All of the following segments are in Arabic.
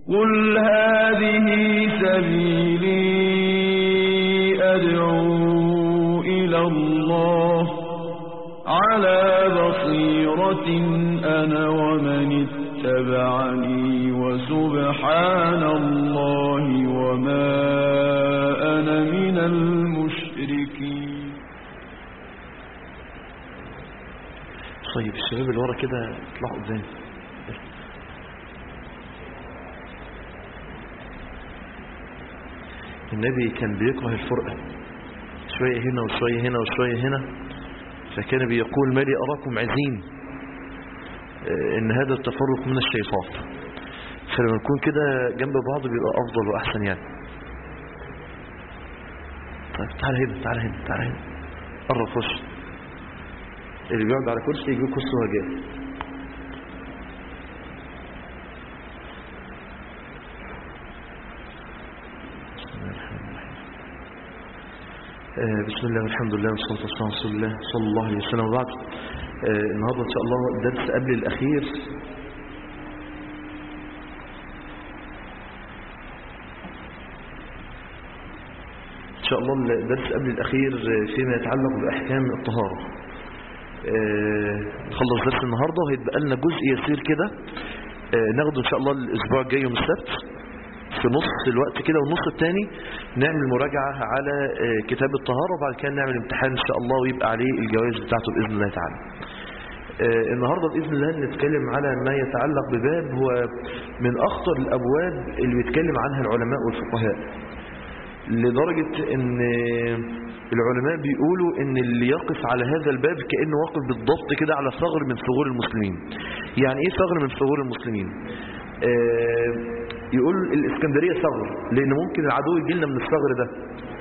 قل هذه سبيلي أدعو إلى الله على بصيرة أنا ومن اتبعني وسبحان الله وما أنا من المشركين. طيب الشباب اللي ورا كده اطلعوا قدام. النبي كان بيكره الفرقة، شوية هنا وشوية هنا وشوية هنا، فكان بيقول ما لي أراكم عزين، إن هذا التفرق من الشيطان، فلما نكون كده جنب بعض بيبقى أفضل وأحسن يعني. طيب تعال هنا تعال هنا تعال هنا، قرب خش. اللي بيقعد على كرسي يجيب كرسي وجاه. بسم الله والحمد لله والصلاة والسلام على رسول الله صلى الله عليه وسلم. وبعد النهارده إن شاء الله الدرس قبل الأخير إن شاء الله الدرس قبل الأخير فيما يتعلق بأحكام الطهارة. نخلص درس النهارده وهيتبقى لنا جزء يسير كده ناخده إن شاء الله الأسبوع الجاي يوم السبت في نص الوقت كده، والنص الثاني نعمل مراجعة على كتاب الطهارة، وبعد كده نعمل امتحان إن شاء الله ويبقى عليه الجوائز بتاعته بإذن الله تعالى. النهاردة بإذن الله نتكلم على ما يتعلق بباب هو من أخطر الأبواب اللي بيتكلم عنها العلماء والفقهاء، لدرجة ان العلماء بيقولوا ان اللي يقف على هذا الباب كأنه واقف بالضبط كده على ثغر من ثغور المسلمين. يعني ايه ثغر من ثغور المسلمين؟ يقول الاسكندرية ثغر لان ممكن العدو يجي لنا من الثغر ده.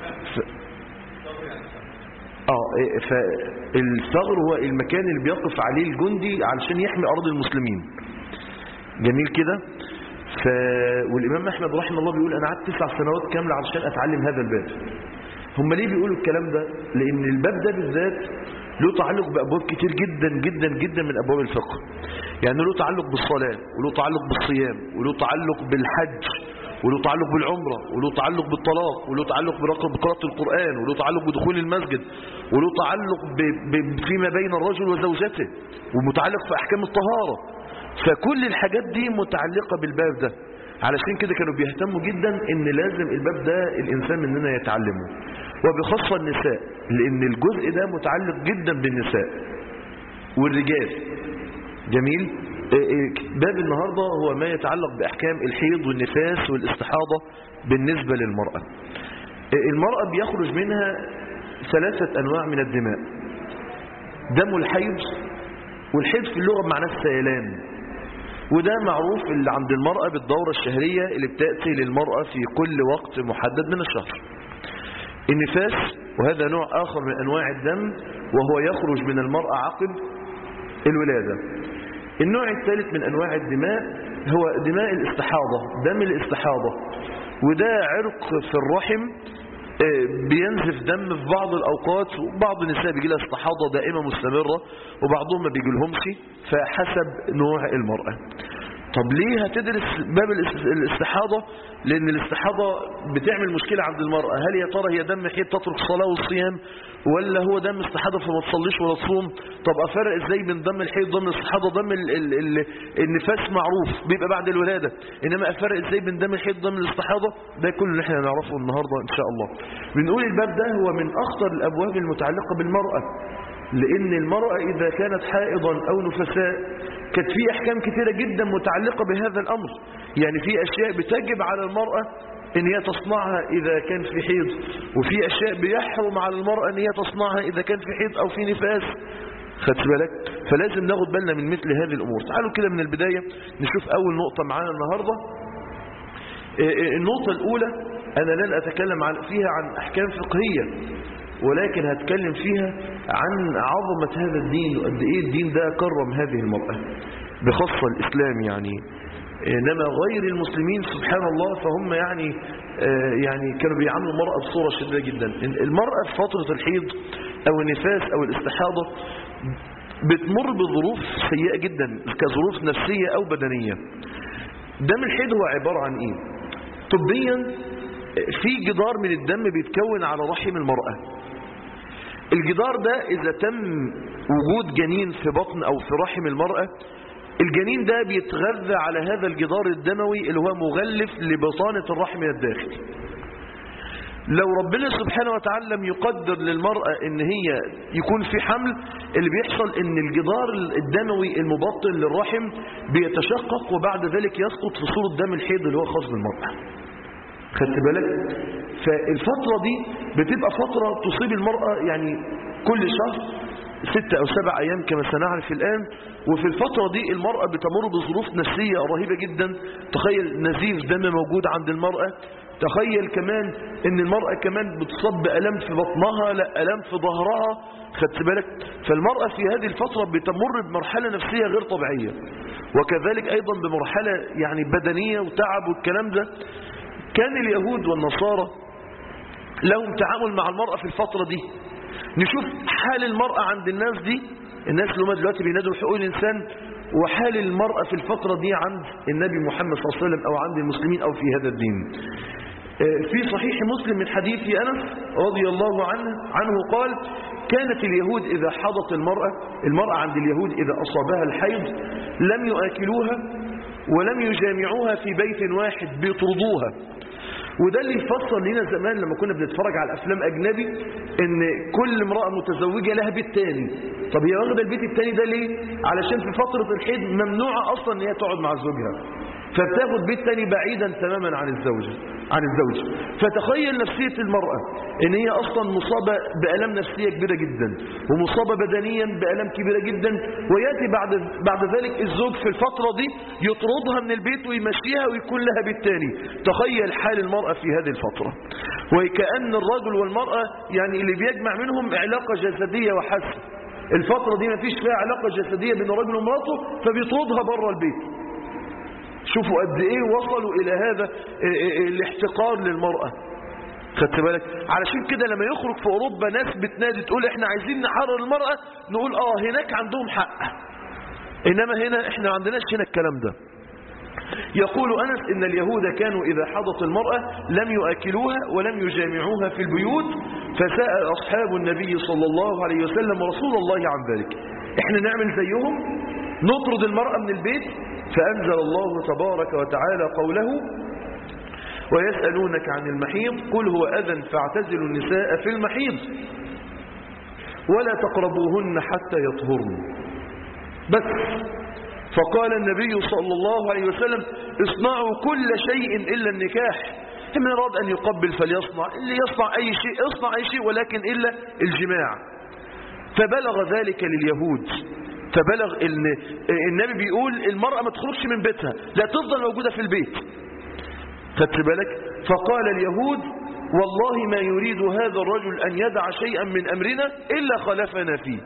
فالثغر هو المكان اللي بيقف عليه الجندي علشان يحمي ارض المسلمين. جميل كده. والإمام أحمد رحمه الله بيقول أنا قعدت 9 سنوات كاملة علشان أتعلم هذا الباب. هم ليه بيقولوا الكلام ده؟ لأن الباب ده بالذات له تعلق بأبواب كتير جدا جدا جدا من أبواب الفقه. يعني له تعلق بالصلاة، وله تعلق بالصيام، وله تعلق بالحج، وله تعلق بالعمرة، وله تعلق بالطلاق، وله تعلق بقراءة القرآن، وله تعلق بدخول المسجد، وله تعلق فيما بين الرجل وزوجته، ومتعلق في أحكام الطهارة. فكل الحاجات دي متعلقة بالباب ده، علشان كده كانوا بيهتموا جدا ان لازم الباب ده الانسان مننا يتعلمه، وبخاصة النساء لان الجزء ده متعلق جدا بالنساء والرجال. جميل. باب النهاردة هو ما يتعلق باحكام الحيض والنفاس والاستحاضة بالنسبة للمرأة. المرأة بيخرج منها 3 انواع من الدماء: دم الحيض، والحيض في اللغة بمعنى السيلان، وده معروف اللي عند المرأة بالدورة الشهرية اللي بتأتي للمرأة في كل وقت محدد من الشهر. النفاس، وهذا نوع آخر من أنواع الدم، وهو يخرج من المرأة عقب الولادة. النوع الثالث من أنواع الدماء هو دماء الاستحاضة، دم الاستحاضة، وده عرق في الرحم بينزف دم في بعض الأوقات، وبعض النساء بيجي لها استحاضة دائمة مستمرة، وبعضهم ما بيجي لهمش، فحسب نوع المرأة. طب ليه هتدرس باب الاستحاضة؟ لأن الاستحاضة بتعمل مشكلة عند المرأة. هل يا ترى هي دم حيض تترك الصلاة والصيام، ولا هو دم استحاضة فما تصليش ولا تصوم؟ طب أفرق ازاي بين دم الحيض ودم الاستحاضة؟ دم النفاس معروف بيبقى بعد الولادة، إنما أفرق ازاي بين دم الحيض ودم الاستحاضة؟ ده كله اللي احنا نعرفه النهاردة إن شاء الله. بنقول الباب ده هو من أخطر الأبواب المتعلقة بالمرأة، لأن المرأة إذا كانت حائضا أو نفساء كانت في أحكام كثيرة جدا متعلقة بهذا الأمر. يعني في أشياء بتجب على المرأة إن هي تصنعها إذا كان في حيض، وفي أشياء بيحرم على المرأة إن هي تصنعها إذا كان في حيض أو في نفاس. خدت بالك؟ فلازم ناخد بالنا من مثل هذه الأمور. تعالوا كده من البداية نشوف أول نقطة معانا النهاردة. النقطة الأولى أنا لن أتكلم فيها عن أحكام فقهية، ولكن هتكلم فيها عن عظمة هذا الدين وقد ايه الدين ده كرم هذه المرأة بخاصة الإسلام. يعني إنما غير المسلمين سبحان الله فهم يعني كانوا بيعاملوا المرأة بصورة شديدة جدا. المرأة في فترة الحيض أو النفاس أو الاستحاضة بتمر بظروف سيئة جدا كظروف نفسية أو بدنية. دم الحيض هو عبارة عن ايه؟ طبيا في جدار من الدم بيتكون على رحم المرأة. الجدار ده إذا تم وجود جنين في بطن أو في رحم المرأة، الجنين ده بيتغذى على هذا الجدار الدموي اللي هو مغلف لبطانة الرحم من الداخل. لو ربنا سبحانه وتعالى لم يقدر للمرأة ان هي يكون في حمل، اللي بيحصل ان الجدار الدموي المبطن للرحم بيتشقق وبعد ذلك يسقط في صورة دم الحيض اللي هو خاص بالمرأة. خدت بالك؟ فالفترة دي بتبقى فترة تصيب المرأة يعني كل شهر 6 أو 7 أيام كما سنعرف الآن. وفي الفترة دي المرأة بتمر بظروف نفسية رهيبة جدا. تخيل نزيف دم موجود عند المرأة، تخيل كمان ان المرأة كمان بتصاب بألم في بطنها، لا ألم في ظهرها. خدت بالك؟ فالمرأة في هذه الفترة بتمر بمرحلة نفسية غير طبيعية، وكذلك أيضا بمرحلة يعني بدنية وتعب والكلام ده. كان اليهود والنصارى لهم تعامل مع المرأة في الفترة دي. نشوف حال المرأة عند الناس دي، الناس اللي هم دلوقتي بينادوا حقوق الإنسان، وحال المرأة في الفترة دي عند النبي محمد صلى الله عليه وسلم أو عند المسلمين أو في هذا الدين. في صحيح مسلم من حديث أنس رضي الله عنه قال: كانت اليهود إذا حضت المرأة عند اليهود إذا أصابها الحيض لم يؤكلوها ولم يجامعوها في بيت واحد، بيطردوها. وده اللي يفسر لنا زمان لما كنا بنتفرج على أفلام أجنبي إن كل امرأة متزوجة لها بيت تاني. طب هي واخدة البيت التاني ده ليه؟ علشان في فترة الحيض ممنوعة أصلا إن هي تقعد مع زوجها، فبتاخد بيت تاني بعيدا تماما عن الزوج. فتخيل نفسية المرأة ان هي اصلا مصابة بألم نفسية كبيرة جدا ومصابة بدنيا بألم كبيرة جدا، ويأتي بعد ذلك الزوج في الفترة دي يطردها من البيت ويمشيها ويكون لها بيت تاني. تخيل حال المرأة في هذه الفترة، وكأن الرجل والمرأة يعني اللي بيجمع منهم علاقة جسدية وحسن. الفترة دي ما فيش فيها علاقة جسدية بين الرجل ومراته، فبيطردها بره البيت. شوفوا قد ايه وصلوا الى هذا الاحتقار للمرأة. خدت بالك؟ علشان كده لما يخرج في اوروبا ناس بتنادي تقول احنا عايزين نحرر المرأة، نقول هناك عندهم حق، انما هنا احنا عندناش هنا الكلام ده. يقول أنس إن اليهود كانوا إذا حضت المرأة لم يؤكلوها ولم يجامعوها في البيوت، فسأل أصحاب النبي صلى الله عليه وسلم رسول الله عن ذلك. احنا نعمل زيهم نطرد المرأة من البيت؟ فأنزل الله تبارك وتعالى قوله: ويسألونك عن المحيض قل هو أذى فاعتزلوا النساء في المحيض ولا تقربوهن حتى يطهرن. بس فقال النبي صلى الله عليه وسلم: اصنعوا كل شيء إلا النكاح، من أراد أن يقبل فليصنع، اللي يصنع أي شيء اصنع أي شيء ولكن إلا الجماع. فبلغ ذلك لليهود، فبلغ النبي بيقول المرأة ما تخرجش من بيتها، لا تفضل موجودة في البيت. خدت بالك؟ فقال اليهود: والله ما يريد هذا الرجل أن يدع شيئا من أمرنا إلا خلفنا فيه.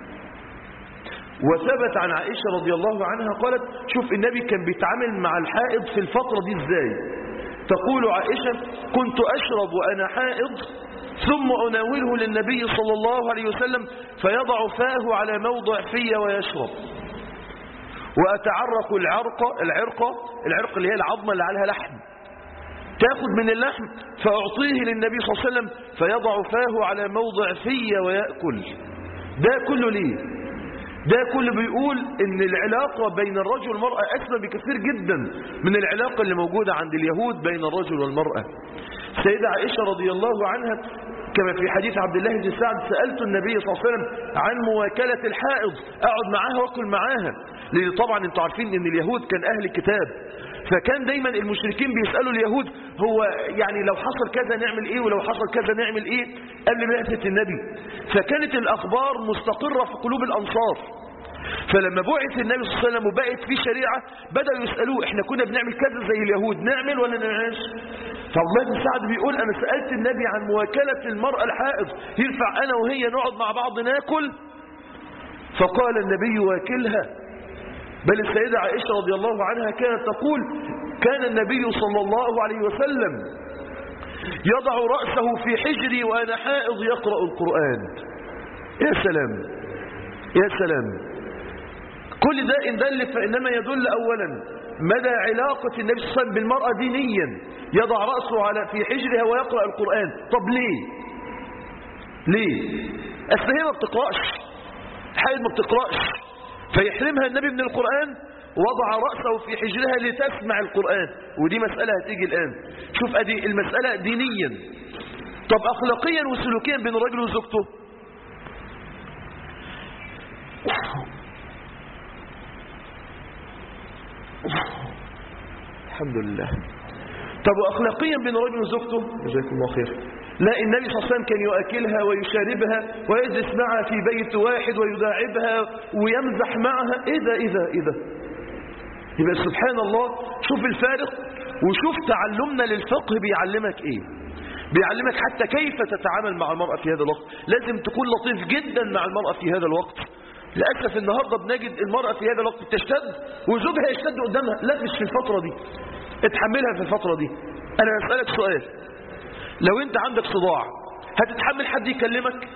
وثبت عن عائشة رضي الله عنها قالت: شوف النبي كان بيتعامل مع الحائض في الفترة دي ازاي. تقول عائشة: كنت أشرب وأنا حائض ثم أناوله للنبي صلى الله عليه وسلم فيضع فاه على موضع في ويشرب، وأتعرق العرق اللي هي العظمة اللي عليها لحم، تأخذ من اللحم فأعطيه للنبي صلى الله عليه وسلم فيضع فاه على موضع في ويأكل. ده كله ليه؟ ده كله بيقول ان العلاقة بين الرجل والمرأة أسمى بكثير جدا من العلاقة اللي موجودة عند اليهود بين الرجل والمرأة. سيدة عائشة رضي الله عنها كما في حديث عبد الله بن سعد: سألت النبي صلى الله عليه وسلم عن مواكلة الحائض، أقعد معاها وأكل معاها، لأن طبعا انتوا عارفين ان اليهود كان أهل كتاب، فكان دايما المشركين بيسألوا اليهود هو يعني لو حصل كذا نعمل ايه ولو حصل كذا نعمل ايه قبل بعثة النبي. فكانت الأخبار مستقرة في قلوب الأنصار، فلما بعث النبي صلى الله عليه وسلم وبقت في شريعة بدأوا يسألوه احنا كنا بنعمل كذا زي اليهود، نعمل ولا نعملش؟ فعبد الله بن سعد بيقول انا سألت النبي عن مواكلة المرأة الحائض، ينفع انا وهي نقعد مع بعض ناكل؟ فقال النبي: واكلها. بل السيدة عائشة رضي الله عنها كانت تقول: كان النبي صلى الله عليه وسلم يضع رأسه في حجري وأنا حائض يقرأ القرآن. يا سلام يا سلام. كل ده إن دل فإنما يدل أولا مدى علاقة النبي صلى الله عليه وسلم بالمرأة دينيا، يضع رأسه في حجرها ويقرأ القرآن. طب ليه؟ أصل هي ما بتقرأش، حائض ما بتقرأش، فيحرمها النبي من القرآن، وضع رأسه في حجرها لتسمع القرآن. ودي مسألة هتيجي الآن. شوف أدي المسألة دينيا. طب أخلاقيا وسلوكيا بين الرجل وزوجته، الحمد لله. طب وأخلاقيا بين الرجل وزوجته، جزاكم الله خير، لا، النبي صلى الله عليه وسلم كان يؤكلها ويشاربها ويجلس معها في بيت واحد ويداعبها ويمزح معها. إيه ده يبقى سبحان الله. شوف الفارق، وشوف تعلمنا للفقه بيعلمك ايه. بيعلمك حتى كيف تتعامل مع المرأة في هذا الوقت. لازم تكون لطيف جدا مع المرأة في هذا الوقت. للأسف النهاردة بنجد المرأة في هذا الوقت تشتد وزوجها يشتد قدامها. لا، مش في الفترة دي، اتحملها في الفترة دي. أنا أسألك سؤال، لو أنت عندك صداع هتتحمل حد يكلمك؟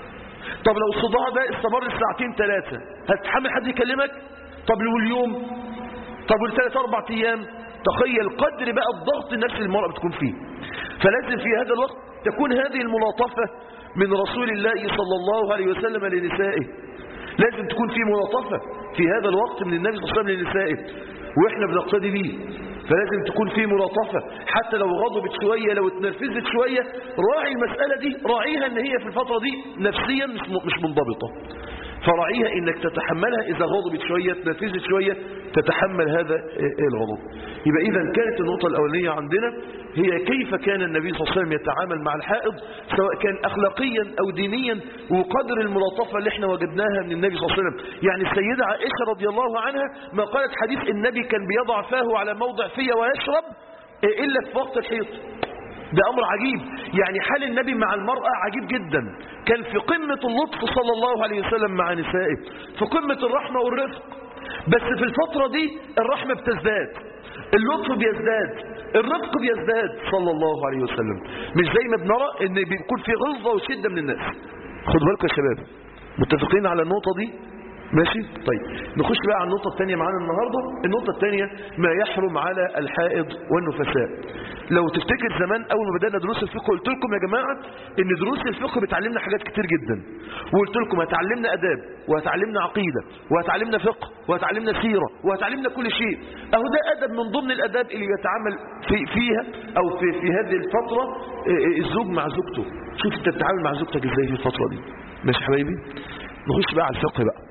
طب لو الصداع ده استمر ساعتين 3 هتتحمل حد يكلمك؟ طب لو اليوم؟ طب ل3 4 أيام؟ تخيل قدر بقى الضغط النفسي المرأة بتكون فيه. فلازم في هذا الوقت تكون هذه الملاطفة من رسول الله صلى الله عليه وسلم لنسائه. لازم تكون في ملاطفة في هذا الوقت من النبي صلى الله عليه وسلم لنسائه، واحنا بنقتدي بيه. فلازم تكون في ملاطفة، حتى لو غضبت شوية، لو اتنرفزت شوية، راعي المسألة دي، راعيها ان هي في الفترة دي نفسيا مش منضبطة، فراعيها انك تتحملها. اذا غضبت شوية، اتنرفزت شوية، تتحمل هذا الغضب. يبقى اذا كانت النقطة الاولانية عندنا هي كيف كان النبي صلى الله عليه وسلم يتعامل مع الحائض، سواء كان اخلاقيا او دينيا، وقدر الملاطفة اللي احنا وجدناها من النبي صلى الله عليه وسلم. يعني السيدة عائشة رضي الله عنها ما قالت حديث النبي كان بيضع فاه على موضع فيه ويشرب الا في وقت الحيض. ده أمر عجيب. يعني حال النبي مع المرأة عجيب جدا. كان في قمة اللطف صلى الله عليه وسلم مع نسائه، في قمة الرحمة والرفق. بس في الفترة دي الرحمة بتزداد، اللطف بيزداد، الرفق بيزداد صلى الله عليه وسلم. مش زي ما بنرى ان بيكون في غلظة وشدة من الناس. خدوا بالكم يا شباب، متفقين على النقطة دي؟ ماشي. طيب نخش بقى على النقطة الثانية معانا النهاردة. النقطة الثانية ما يحرم على الحائض والنفساء. لو تفتكر زمان أول ما بدأنا دروس الفقه قلت لكم يا جماعة إن دروس الفقه بتعلمنا حاجات كتير جدا، وقلت لكم هتعلمنا أداب، وهتعلمنا عقيدة، وهتعلمنا فقه، وهتعلمنا سيرة، وهتعلمنا كل شيء. أهو ده أدب من ضمن الأداب اللي يتعامل فيها أو في هذه الفترة الزوج مع زوجته. شوف أنت بتتعامل مع زوجتك إزاي في الفترة دي. ماشي حبايبي؟ نخش بقى على الفقه بقى.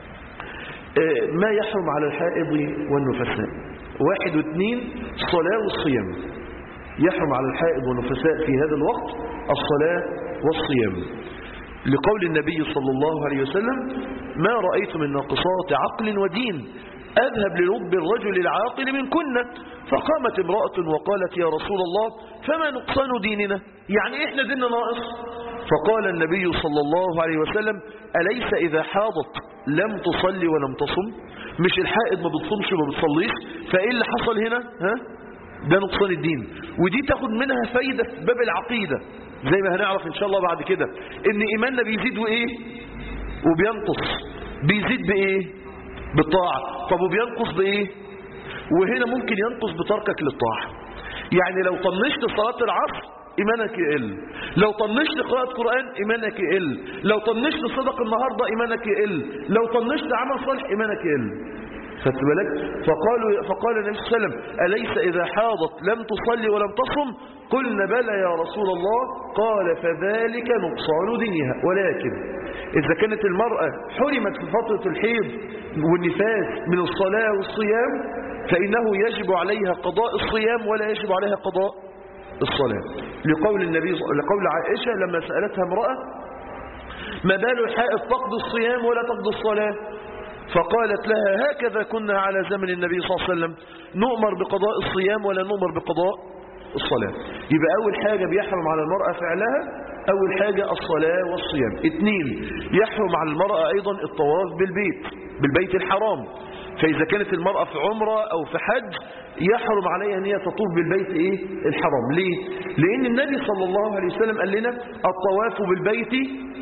ما يحرم على الحائض والنفساء. 1 و2 الصلاة والصيام. يحرم على الحائض والنفساء في هذا الوقت الصلاة والصيام، لقول النبي صلى الله عليه وسلم: ما رأيت من ناقصات عقل ودين أذهب للب الرجل العاقل منكن. فقامت امرأة وقالت: يا رسول الله فما نقصان ديننا؟ يعني إحنا ديننا ناقص؟ فقال النبي صلى الله عليه وسلم: أليس إذا حاضت لم تصلي ولم تصم؟ مش الحائض ما بتصمش وما بتصليش؟ فإيه اللي حصل هنا؟ ده نقصان الدين. ودي تاخد منها فايدة في باب العقيدة، زي ما هنعرف إن شاء الله بعد كده، إن إيماننا بيزيد وإيه؟ وبينقص. بيزيد بإيه؟ بالطاعة. طب وبينقص بإيه؟ وهنا ممكن ينقص بتركك للطاعة. يعني لو طنشت صلاة العصر إيمانك يقل، لو طنشت قراءة قرآن إيمانك يقل، لو طنشت صدق النهاردة إيمانك يقل، لو طنشت عمل صالح إيمانك يقل. خدت بالك؟ فقال النبي صلى الله عليه وسلم: أليس إذا حاضت لم تصلي ولم تصم؟ قلنا: بلى يا رسول الله. قال: فذلك نقصان دينها. ولكن إذا كانت المرأة حرمت في فترة الحيض والنفاس من الصلاة والصيام فإنه يجب عليها قضاء الصيام ولا يجب عليها قضاء الصلاة، لقول عائشة لما سألتها امرأة: ما بال الحائض تقضي الصيام ولا تقضي الصلاة؟ فقالت لها: هكذا كنا على زمن النبي صلى الله عليه وسلم، نؤمر بقضاء الصيام ولا نؤمر بقضاء الصلاة. يبقى أول حاجة بيحرم على المرأة فعلها أول حاجة الصلاة والصيام. 2 يحرم على المرأة أيضا الطواف بالبيت الحرام. فإذا كانت المرأة في عمرة أو في حج يحرم عليها أن هي تطوف بالبيت الحرام. ليه؟ لأن النبي صلى الله عليه وسلم قال لنا: الطواف بالبيت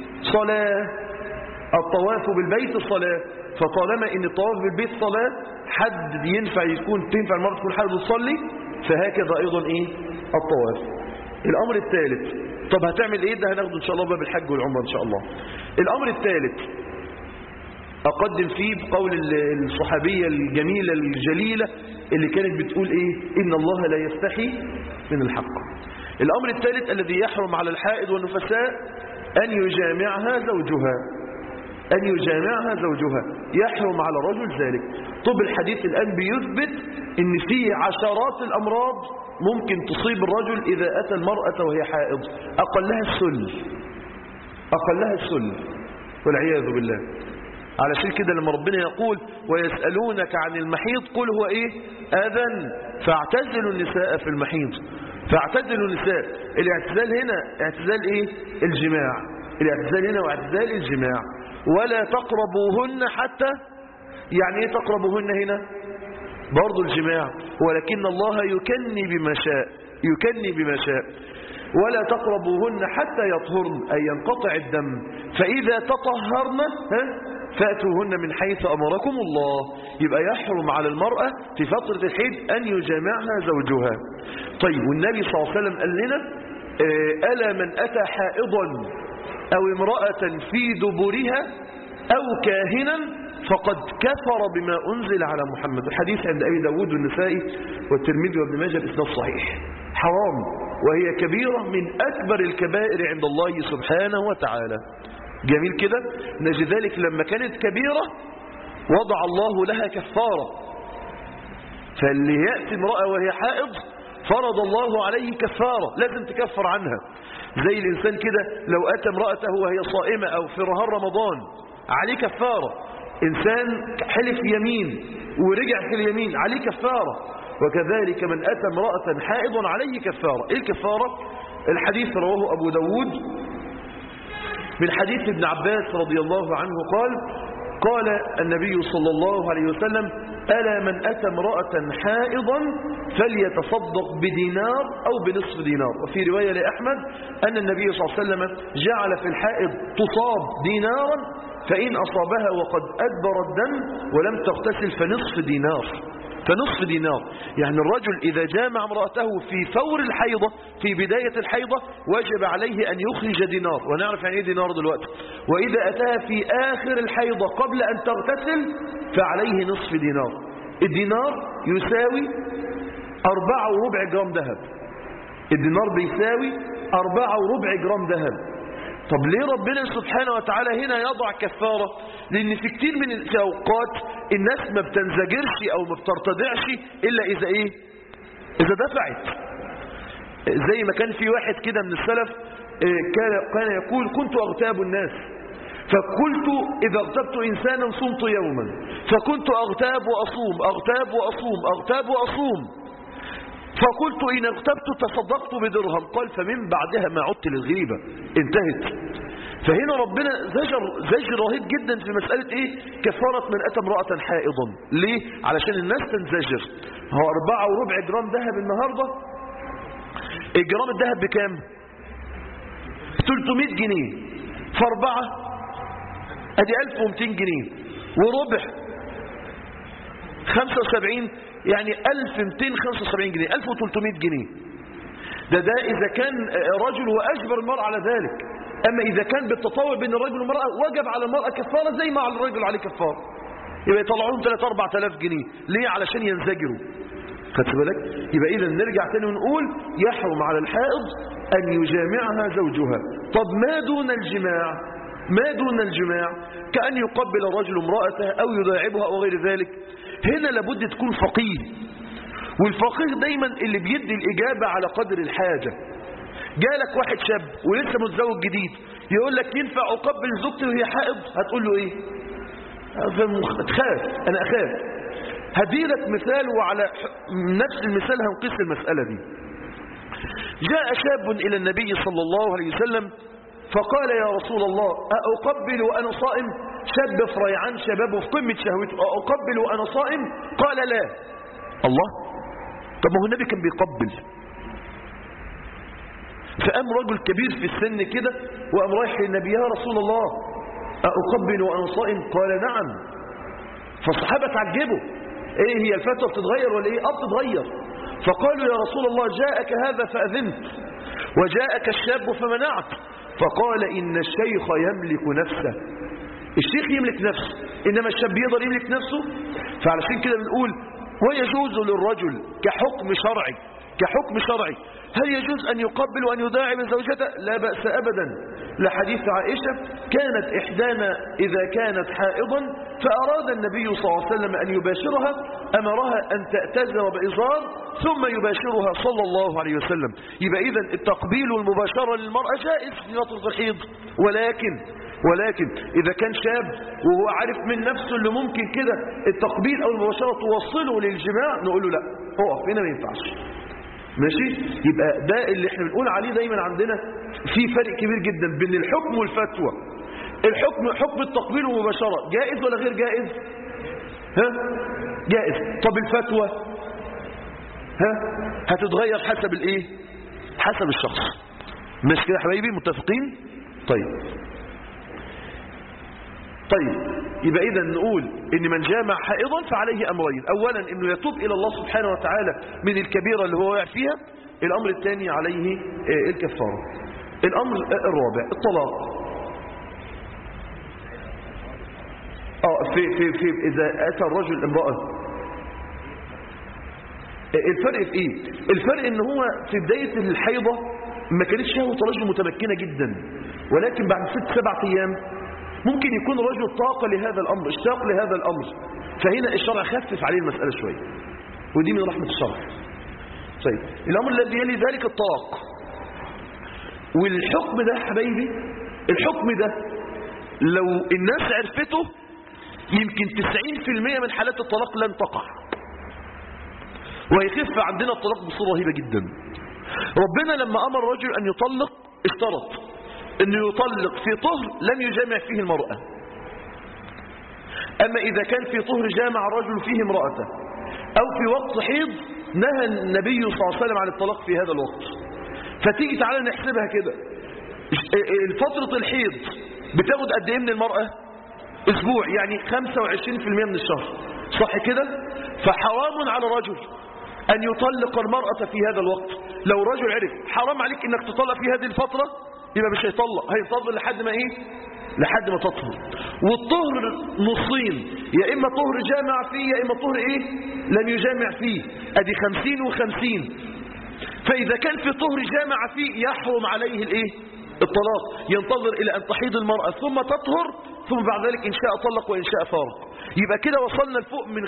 صلاة، الطواف بالبيت صلاة. فطالما ان الطواف بالبيت صلاة حد تنفع المرأة تكون حائض وتصلي، فهكذا أيضا إيه الطواف. الأمر الثالث، طب هتعمل إيه؟ ده هناخده إن شاء الله باب الحج والعمرة إن شاء الله. الأمر الثالث أقدم فيه بقول الصحابية الجميلة الجليلة اللي كانت بتقول إيه؟ إن الله لا يستحي من الحق. الأمر الثالث الذي يحرم على الحائض والنفساء أن يجامعها زوجها، أن يجامعها زوجها، يحرم على الرجل ذلك. طب الحديث الآن بيثبت أن فيه عشرات الأمراض ممكن تصيب الرجل إذا أتى المرأة وهي حائض، أقلها السل والعياذ بالله. علشان كده لما ربنا يقول ويسألونك عن المحيض قل هو إيه؟ أذى فاعتزلوا النساء في المحيض. فاعتزلوا النساء، الاعتزال هنا اعتزال إيه؟ الجماع. الاعتزال هنا واعتزال الجماع. ولا تقربوهن حتى، يعني ايه تقربوهن هنا؟ برضو الجماع، ولكن الله يكني بما شاء. ولا تقربوهن حتى يطهرن، أي ينقطع الدم، فإذا تطهرن فأتوهن من حيث أمركم الله. يبقى يحرم على المرأة في فترة الحيض أن يجامعها زوجها. طيب والنبي صلى الله عليه وسلم قال لنا ألا من أتى حائضا أو امرأة في دبرها أو كاهنا فقد كفر بما أنزل على محمد. الحديث عند أبي داود والنسائي والترمذي وابن ماجه بإسناد صحيح. حرام، وهي كبيرة من أكبر الكبائر عند الله سبحانه وتعالى. جميل كده. نجد ذلك لما كانت كبيرة وضع الله لها كفارة، فاللي يأتي امرأة وهي حائض فرض الله عليه كفارة لازم تكفر عنها. زي الإنسان كده لو أتى امرأته وهي صائمة أو في نهار رمضان عليه كفارة. إنسان حلف يمين ورجع في اليمين عليه كفارة. وكذلك من أتى امرأة حائض عليه كفارة. إيه الكفارة؟ الحديث رواه أبو داود من حديث ابن عباس رضي الله عنه قال النبي صلى الله عليه وسلم ألا من أتى امرأة حائضا فليتصدق بدينار أو بنصف دينار. وفي رواية لأحمد أن النبي صلى الله عليه وسلم جعل في الحائض تصاب دينارا، فإن أصابها وقد أدبر الدم ولم تغتسل فنصف دينار. يعني الرجل إذا جامع امرأته في فور الحيضة في بداية الحيضة وجب عليه أن يخرج دينار، ونعرف يعني إيه دينار دلوقتي. وإذا أتاها في آخر الحيضة قبل أن تغتسل فعليه نصف دينار. الدينار يساوي 4.25 جرام ذهب. الدينار بيساوي 4.25 جرام ذهب. طب ليه ربنا سبحانه وتعالى هنا يضع كفارة؟ لأن في كتير من الأوقات الناس ما بتنزجرش أو ما بترتدعش إلا إذا إيه؟ إذا دفعت. زي ما كان في واحد كده من السلف كان يقول كنت أغتاب الناس فقلت إذا اغتبت إنسانا صمت يوما فكنت أغتاب وأصوم فقلت إن اغتبت تصدقت بدرهم. قال فمن بعدها ما عدت للغيبة، انتهت. فهنا ربنا زجر رهيب جدا في مسألة إيه؟ كفارة من أتى امرأة حائضا. ليه؟ علشان الناس تنزجر. هو 4.25 جرام ذهب النهاردة. الجرام الذهب بكام؟ 300 جنيه فاربعة ادي 1200 جنيه وربع 75 يعني 1275 جنيه 1300 جنيه. ده إذا كان رجل وأجبر المرأة على ذلك. أما إذا كان بالتطوع بين الرجل والمرأة وجب على المرأة كفارة زي ما على الرجل عليه كفارة، يبقى يطلعوهم 3-4 آلاف جنيه. ليه؟ علشان ينزجروا. خدت بالك؟ يبقى إذا نرجع تاني ونقول يحرم على الحائض أن يجامعها زوجها. طب ما دون الجماع كأن يقبل الرجل امرأته أو يداعبها أو غير ذلك. هنا لابد تكون فقيه، والفقيه دايما اللي بيدي الإجابة على قدر الحاجة. جالك واحد شاب ولسه متزوج جديد يقول لك ينفع أقبل زوجتي وهي حائض؟ هتقول له إيه؟ تخاف. أنا أخاف. هديلك مثال وعلى نفس المثال هنقيس المسألة دي. جاء شاب إلى النبي صلى الله عليه وسلم فقال يا رسول الله أقبل وأنا صائم؟ شاب في ريعان شبابه في قمة شهوته، أقبل وأنا صائم؟ قال لا. الله، طب ما هو النبي كان بيقبل. فقام رجل كبير في السن كده وقام رايح للنبي يا رسول الله أقبل وأنا صائم؟ قال نعم. فالصحابة تعجبوا ايه هي الفتوى بتتغير ولا ايه؟ بتتغير. فقالوا يا رسول الله جاءك هذا فأذنت وجاءك الشاب فمنعت. فقال إن الشيخ يملك نفسه، الشيخ يملك نفسه إنما الشاب يقدر يملك نفسه. فعلشان كده بنقول ويجوز للرجل كحكم شرعي هل يجوز أن يقبل وأن يداعب زوجته؟ لا بأس أبدا، لحديث عائشة كانت إحدانا إذا كانت حائضا فأراد النبي صلى الله عليه وسلم أن يباشرها أمرها أن تأتزر بإزار ثم يباشرها صلى الله عليه وسلم. يبقى إذن التقبيل والمباشرة للمرأة جائز في فترة الحيض، ولكن إذا كان شاب وهو عارف من نفسه اللي ممكن كده التقبيل أو المباشرة توصله للجماع نقول له لا، اقف هنا ما ينفعش. ماشي؟ يبقى ده اللي احنا بنقول عليه دايما عندنا في فرق كبير جدا بين الحكم والفتوى. حكم التقبيل والمباشرة جائز ولا غير جائز؟ جائز. طب الفتوى هتتغير حسب الايه؟ حسب الشخص. مش كده يا حبايبي؟ متفقين؟ طيب يبقى إذا نقول إن من جامع حائضا فعليه أمرين، أولا إنه يتوب إلى الله سبحانه وتعالى من الكبيرة اللي هو واقع فيها، الأمر الثاني عليه الكفارة. الأمر الرابع الطلاق. في إذا أتى الرجل امرأة، الفرق في إيه؟ الفرق إن هو في بداية الحيضة ما كانتش شهوة الرجل متمكنة جدا، ولكن بعد 6-7 أيام ممكن يكون الرجل طاقة لهذا الأمر، اشتاق لهذا الأمر، فهنا الشرع خفف عليه المسألة شوية، ودي من رحمة الشرع. طيب الأمر الذي يلي ذلك الطلاق. والحكم ده حبايبي، الحكم ده لو الناس عرفته يمكن 90% من حالات الطلاق لن تقع، ويخف عندنا الطلاق بصورة رهيبة جدا. ربنا لما أمر الرجل أن يطلق اشترط أنه يطلق في طهر لم يجامع فيه المرأة. أما إذا كان في طهر جامع الرجل فيه امرأته أو في وقت حيض نهى النبي صلى الله عليه وسلم عن الطلاق في هذا الوقت. فتيجي تعالى نحسبها كده، فترة الحيض بتاخد قد ايه من المرأة؟ اسبوع، يعني 25% من الشهر، صح كده؟ فحرام على الرجل أن يطلق المرأة في هذا الوقت. لو رجل عرف حرام عليك انك تطلق في هذه الفترة يبقى مش هيطلق لحد ما ايه؟ لحد ما تطهر. والطهر نصين، يا اما طهر جامع فيه يا اما طهر ايه؟ لم يجامع فيه، ادي 50 و50. فاذا كان في طهر جامع فيه يحرم عليه الايه؟ الطلاق، ينتظر الى ان تحيض المرأة ثم تطهر، ثم بعد ذلك ان شاء طلق وان شاء فارق. يبقى كده وصلنا لفوق من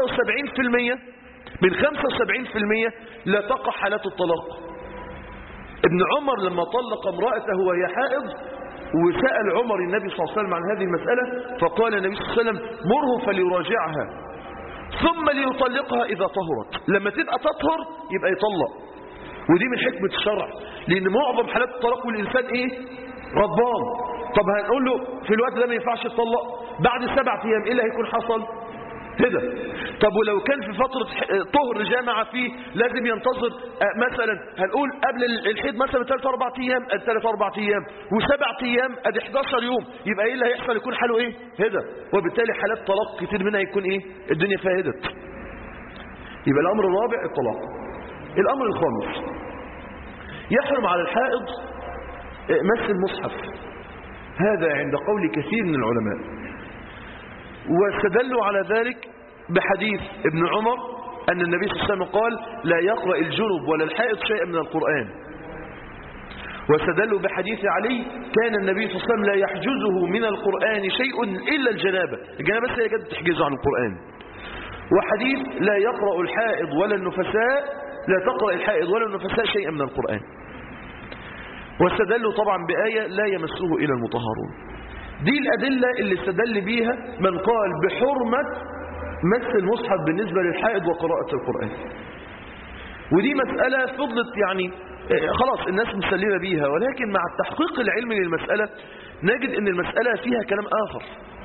75% لا تقع حالات الطلاق. ابن عمر لما طلق امرأته وهي حائض وسأل عمر النبي صلى الله عليه وسلم عن هذه المسألة، فقال النبي صلى الله عليه وسلم مره فليراجعها ثم ليطلقها إذا طهرت. لما تبقى تطهر يبقى يطلق. ودي من حكمة الشرع، لأن معظم حالات الطلاق والإنسان إيه؟ ربان. طب هنقول له في الوقت ده ما ينفعش يطلق، بعد 7 أيام إيه اللي هيكون حصل؟ كده. طب ولو كان في فترة طهر جامع فيه لازم ينتظر مثلا هنقول قبل الحيض مثلا 3-4 أيام و7 أيام ادي 11 يوم، يبقى ايه اللي هيحصل؟ يكون حاله ايه؟ هدى. وبالتالي حالات طلاق كتير منها يكون ايه؟ الدنيا فيها هدت. يبقى الامر الرابع الطلاق. الامر الخامس يحرم على الحائض مس المصحف، هذا عند قول كثير من العلماء، واستدلوا على ذلك بحديث ابن عمر أن النبي صلى الله عليه وسلم قال لا يقرأ الجنب ولا الحائض شيئا من القرآن. واستدلوا بحديث علي كان النبي صلى الله عليه وسلم لا يحجزه من القرآن شيء إلا الجنابة بس هي قد تحجزه عن القرآن. وحديث لا يقرأ الحائض ولا النفساء، لا تقرأ الحائض ولا النفساء شيئا من القرآن. واستدلوا طبعا بآية لا يمسه إلى المطهرون. دي الأدلة اللي استدل بيها من قال بحرمة مس المصحف بالنسبة للحائض وقراءة القرآن. ودي مسألة فضلت يعني خلاص الناس مسلمة بيها، ولكن مع التحقيق العلمي للمسألة نجد ان المسألة فيها كلام آخر.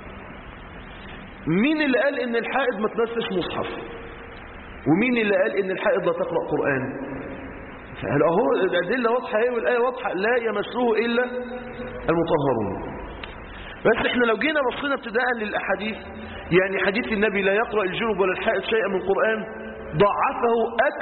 مين اللي قال ان الحائض ما تمسش مصحف؟ ومين اللي قال ان الحائض لا تقرأ قرآن؟ فهل الأدلة واضحة ايه والآية واضحة لا يمسه إلا المطهرون. بس احنا لو جينا بصينا ابتداء للأحاديث، يعني حديث النبي لا يقرأ الجنب ولا الحائض شيئا من القرآن ضعفه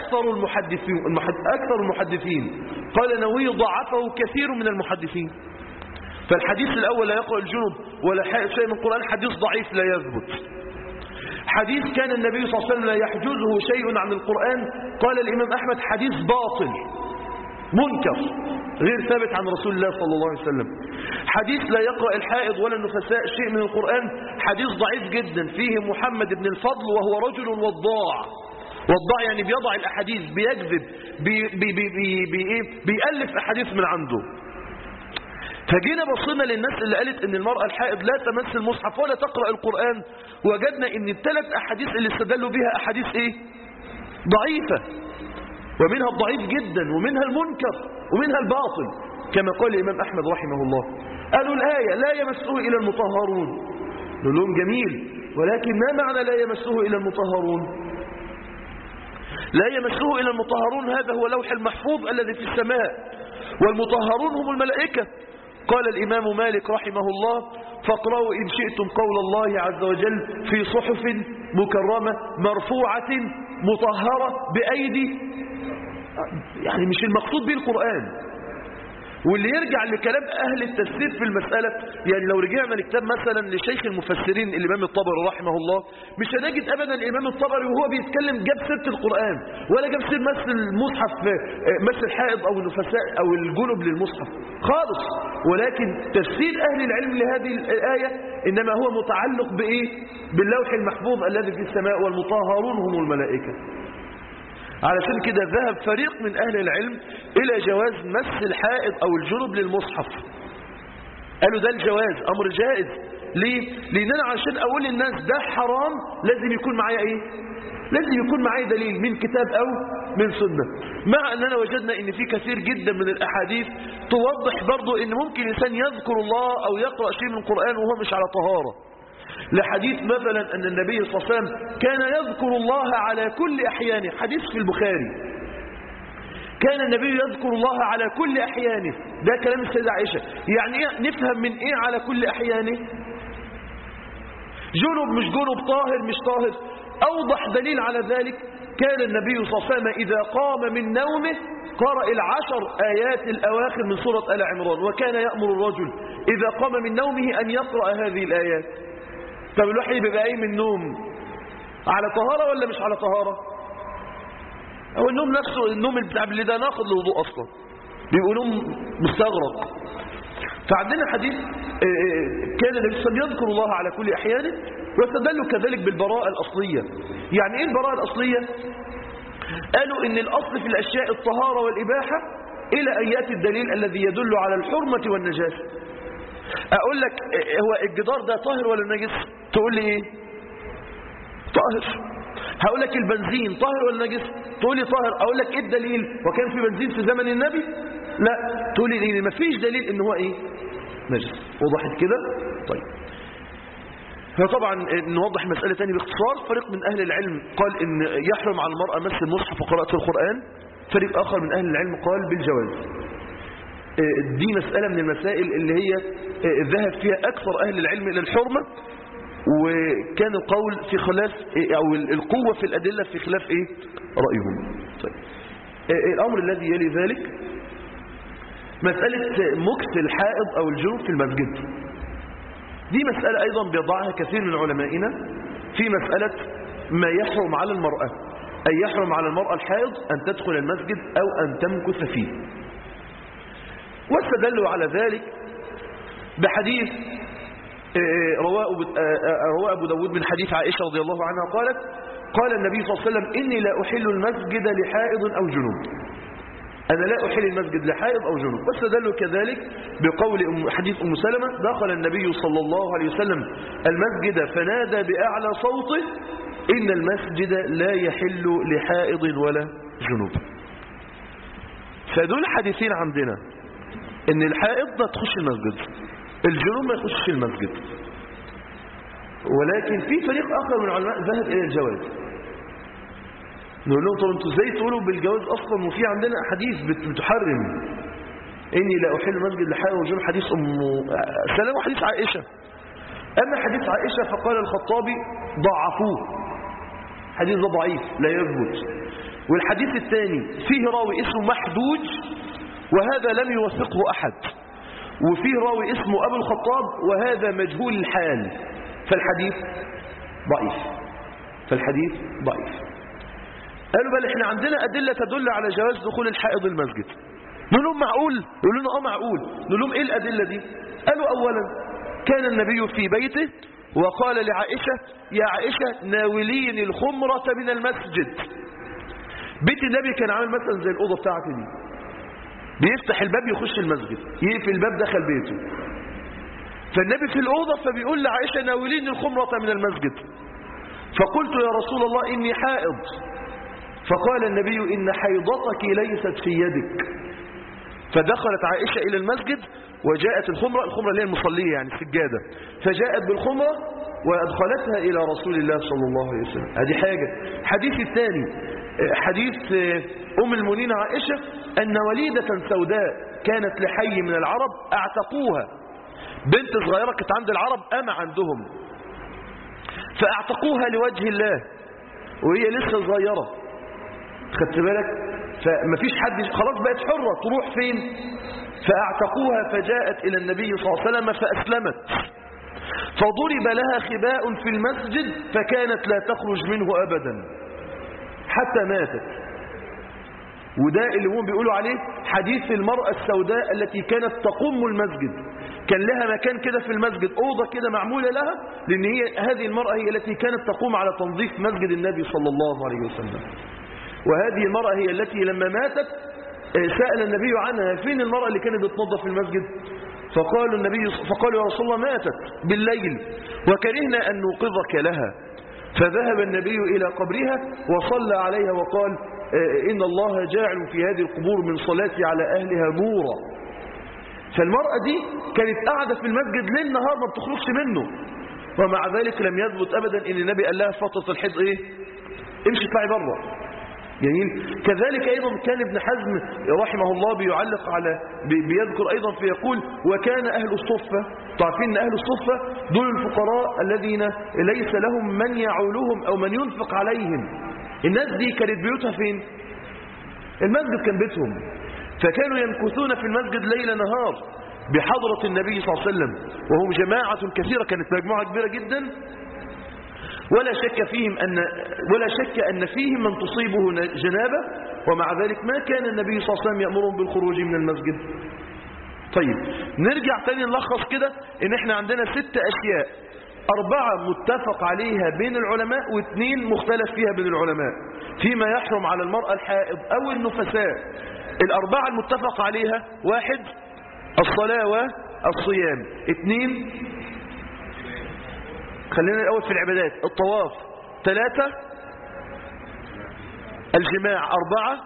أكثر المحدثين. قال النووي ضعفه كثير من المحدثين. فالحديث الأول لا يقرأ الجنب ولا الحائض شيئا من القرآن حديث ضعيف لا يثبت. حديث كان النبي صلى الله عليه وسلم لا يحجزه شيء عن القرآن قال الإمام أحمد حديث باطل منكر غير ثابت عن رسول الله صلى الله عليه وسلم. حديث لا يقرأ الحائض ولا النفساء شيء من القرآن حديث ضعيف جدا فيه محمد بن الفضل وهو رجل وضاع يعني بيضع الأحاديث بيكذب بيألف أحاديث من عنده. فجينا بصينا للناس اللي قالت ان المرأة الحائض لا تمس المصحف ولا تقرأ القرآن، وجدنا ان الثلاث أحاديث اللي استدلوا بها أحاديث ايه؟ ضعيفة، ومنها الضعيف جدا ومنها المنكر ومنها الباطل كما قال الإمام أحمد رحمه الله. قالوا الآية لا يمسه إلى المطهرون، نقول لهم جميل، ولكن ما معنى لا يمسه إلى المطهرون؟ لا يمسه إلى المطهرون هذا هو لوح المحفوظ الذي في السماء، والمطهرون هم الملائكة. قال الإمام مالك رحمه الله فاقرأوا إن شئتم قول الله عز وجل في صحف مكرمة مرفوعة مطهرة بأيدي، يعني مش المقصود به القرآن. واللي يرجع لكلام أهل التفسير في المسألة، يعني لو رجعنا لكتاب مثلا لشيخ المفسرين الإمام الطبري رحمه الله مش هنجد أبدا الإمام الطبري وهو بيتكلم جاب سيرة القرآن ولا جاب سيرة مس المصحف، مس الحائض أو النفساء أو الجنب للمصحف خالص. ولكن تفسير أهل العلم لهذه الآية إنما هو متعلق بإيه؟ باللوح المحفوظ الذي في السماء والمطهرون هم الملائكة. علشان كده ذهب فريق من أهل العلم إلى جواز مس الحائض أو الجنب للمصحف. قالوا ده الجواز أمر جائز. ليه؟ لأن أنا عشان أقول للناس ده حرام لازم يكون معايا إيه؟ لازم يكون معايا دليل من كتاب أو من سنة. مع أننا وجدنا إن في كثير جدا من الأحاديث توضح برضو إن ممكن إنسان يذكر الله أو يقرأ شيء من القرآن وهو مش على طهارة. لحديث مثلا أن النبي صلى الله عليه وسلم كان يذكر الله على كل أحيانه، حديث في البخاري، كان النبي يذكر الله على كل أحيانه، ده كلام السيدة عائشة. يعني إيه؟ نفهم من إيه على كل أحيانه؟ جنب مش جنب، طاهر مش طاهر. أوضح دليل على ذلك كان النبي صلى الله عليه وسلم إذا قام من نومه قرأ 10 آيات الأواخر من سورة آل عمران، وكان يأمر الرجل إذا قام من نومه أن يقرأ هذه الآيات. طب الواحد بيبقى قايم من النوم على طهارة ولا مش على طهارة؟ هو النوم نفسه، النوم بتاع اللي ده ناخد لوضوء أصلا، بيبقوا نوم مستغرق. فعندنا حديث كان النبي صلى الله عليه وسلم يذكر الله على كل أحيانه، واستدلوا كذلك بالبراءة الأصلية. يعني إيه البراءة الأصلية؟ قالوا إن الأصل في الأشياء الطهارة والإباحة إلى أن يأتي الدليل الذي يدل على الحرمة والنجاسة. أقول لك هو الجدار ده طاهر ولا نجس؟ تقول لي إيه؟ طاهر. هقول لك البنزين طاهر ولا نجس؟ تقول لي طاهر. أقول لك إيه الدليل؟ وكان في بنزين في زمن النبي؟ لا. تقول لي إيه؟ ما فيش دليل إن هو إيه؟ نجس. وضحت كده؟ طيب. فطبعا نوضح مسألة تانية باختصار. فريق من أهل العلم قال إن يحرم على المرأة مس المصحف وقراءة القرآن، فريق آخر من أهل العلم قال بالجواز. دي مسألة من المسائل اللي هي ذهب فيها أكثر أهل العلم إلى الحرمة، وكان القول في خلاف أو القوة في الأدلة في خلاف إيه؟ رأيهم. طيب. الأمر الذي يلي ذلك مسألة مكث الحائض أو الجنوب في المسجد. دي مسألة أيضا بيضعها كثير من علمائنا في مسألة ما يحرم على المرأة، أي يحرم على المرأة الحائض أن تدخل المسجد أو أن تمكث فيه. واستدلوا على ذلك بحديث رواه أبو داود من حديث عائشة رضي الله عنها قالت قال النبي صلى الله عليه وسلم إني لا أحل المسجد لحائض أو جنوب، أنا لا أحل المسجد لحائض أو جنوب. واستدلوا كذلك بقول حديث أم سلمة دخل النبي صلى الله عليه وسلم المسجد فنادى بأعلى صوته إن المسجد لا يحل لحائض ولا جنوب. فدول حديثين عندنا إن الحائض لا تخش المسجد، الجنوب ما يخش المسجد. ولكن في فريق آخر من العلماء ذهب إلى الجواز. نقول لهم طب انتوا ازاي تقولوا بالجواز اصلا وفي عندنا حديث بتحرم اني لا احل المسجد لحائض وجنوب، حديث ام سلمة وحديث عائشه. أما حديث عائشة فقال الخطابي ضعفوه، حديث ضعيف لا يثبت. والحديث الثاني فيه راوي اسمه محدوج وهذا لم يوثقه أحد، وفيه راوي اسمه أبو الخطاب وهذا مجهول الحال، فالحديث ضعيف. قالوا بل احنا عندنا أدلة تدل على جواز دخول الحائض المسجد. نقول لهم معقول؟ يقولوا لنا معقول. نقول لهم ايه الأدلة دي؟ قالوا أولا كان النبي في بيته وقال لعائشة يا عائشة ناوليني الخمرة من المسجد. بيت النبي كان عامل مثلا زي الأوضة بتاعتي دي، بيفتح الباب يخش المسجد، يقفل الباب دخل بيته. فالنبي في الأوضة فبيقول لعائشة ناوليني الخمرة من المسجد. فقلت يا رسول الله إني حائض. فقال النبي إن حيضتك ليست في يدك. فدخلت عائشة إلى المسجد وجاءت الخمرة اللي هي المصلية يعني السجادة، فجاءت بالخمرة وأدخلتها إلى رسول الله صلى الله عليه وسلم. هذه حاجة. الحديث الثاني حديث أم المؤمنين عائشة أن وليدة سوداء كانت لحي من العرب أعتقوها، بنت صغيرة كانت عند العرب أما عندهم، فأعتقوها لوجه الله وهي لسه صغيرة، خدت بالك؟ فمفيش حد خلاص بقت حرة تروح فين؟ فأعتقوها فجاءت إلى النبي صلى الله عليه وسلم فأسلمت، فضرب لها خباء في المسجد فكانت لا تخرج منه أبدا حتى ماتت. وده اللي هم بيقولوا عليه حديث المرأة السوداء التي كانت تقوم المسجد، كان لها مكان كده في المسجد، أوضة كده معمولة لها، لأن هذه المرأة هي التي كانت تقوم على تنظيف مسجد النبي صلى الله عليه وسلم. وهذه المرأة هي التي لما ماتت سأل النبي عنها فين المرأة اللي كانت بتنظف في المسجد؟ فقالوا يا رسول الله ماتت بالليل وكرهنا أن نوقظك لها. فذهب النبي إلى قبرها وصلى عليها وقال إن الله جاعل في هذه القبور من صلاتي على أهلها نورا. فالمرأة دي كانت قاعدة في المسجد ليل نهار ما بتخرجش منه، ومع ذلك لم يثبت أبدا إن النبي قال لها فترة الحيض إيه؟ امشي اطلعي بره. جميل. كذلك أيضا كان ابن حزم رحمه الله بيعلق على بيذكر أيضا فيقول وكان أهل الصفة، تعرفين أن أهل الصفة دول الفقراء الذين ليس لهم من يعولهم أو من ينفق عليهم. الناس دي كانت بيوتها فين؟ المسجد كان بيتهم، فكانوا يمكثون في المسجد ليل نهار بحضرة النبي صلى الله عليه وسلم، وهم جماعة كثيرة، كانت مجموعة كبيرة جدا، ولا شك أن فيهم من تصيبه جنابة، ومع ذلك ما كان النبي صلى الله عليه وسلم يأمرهم بالخروج من المسجد. طيب نرجع تاني نلخص كده ان احنا عندنا 6 أشياء، 4 متفق عليها بين العلماء و2 مختلف فيها بين العلماء فيما يحرم على المرأة الحائض أو النفساء. 4 المتفق عليها: 1 الصلاة والصيام، 2 خلينا الأول في العبادات الطواف، 3 الجماع، 4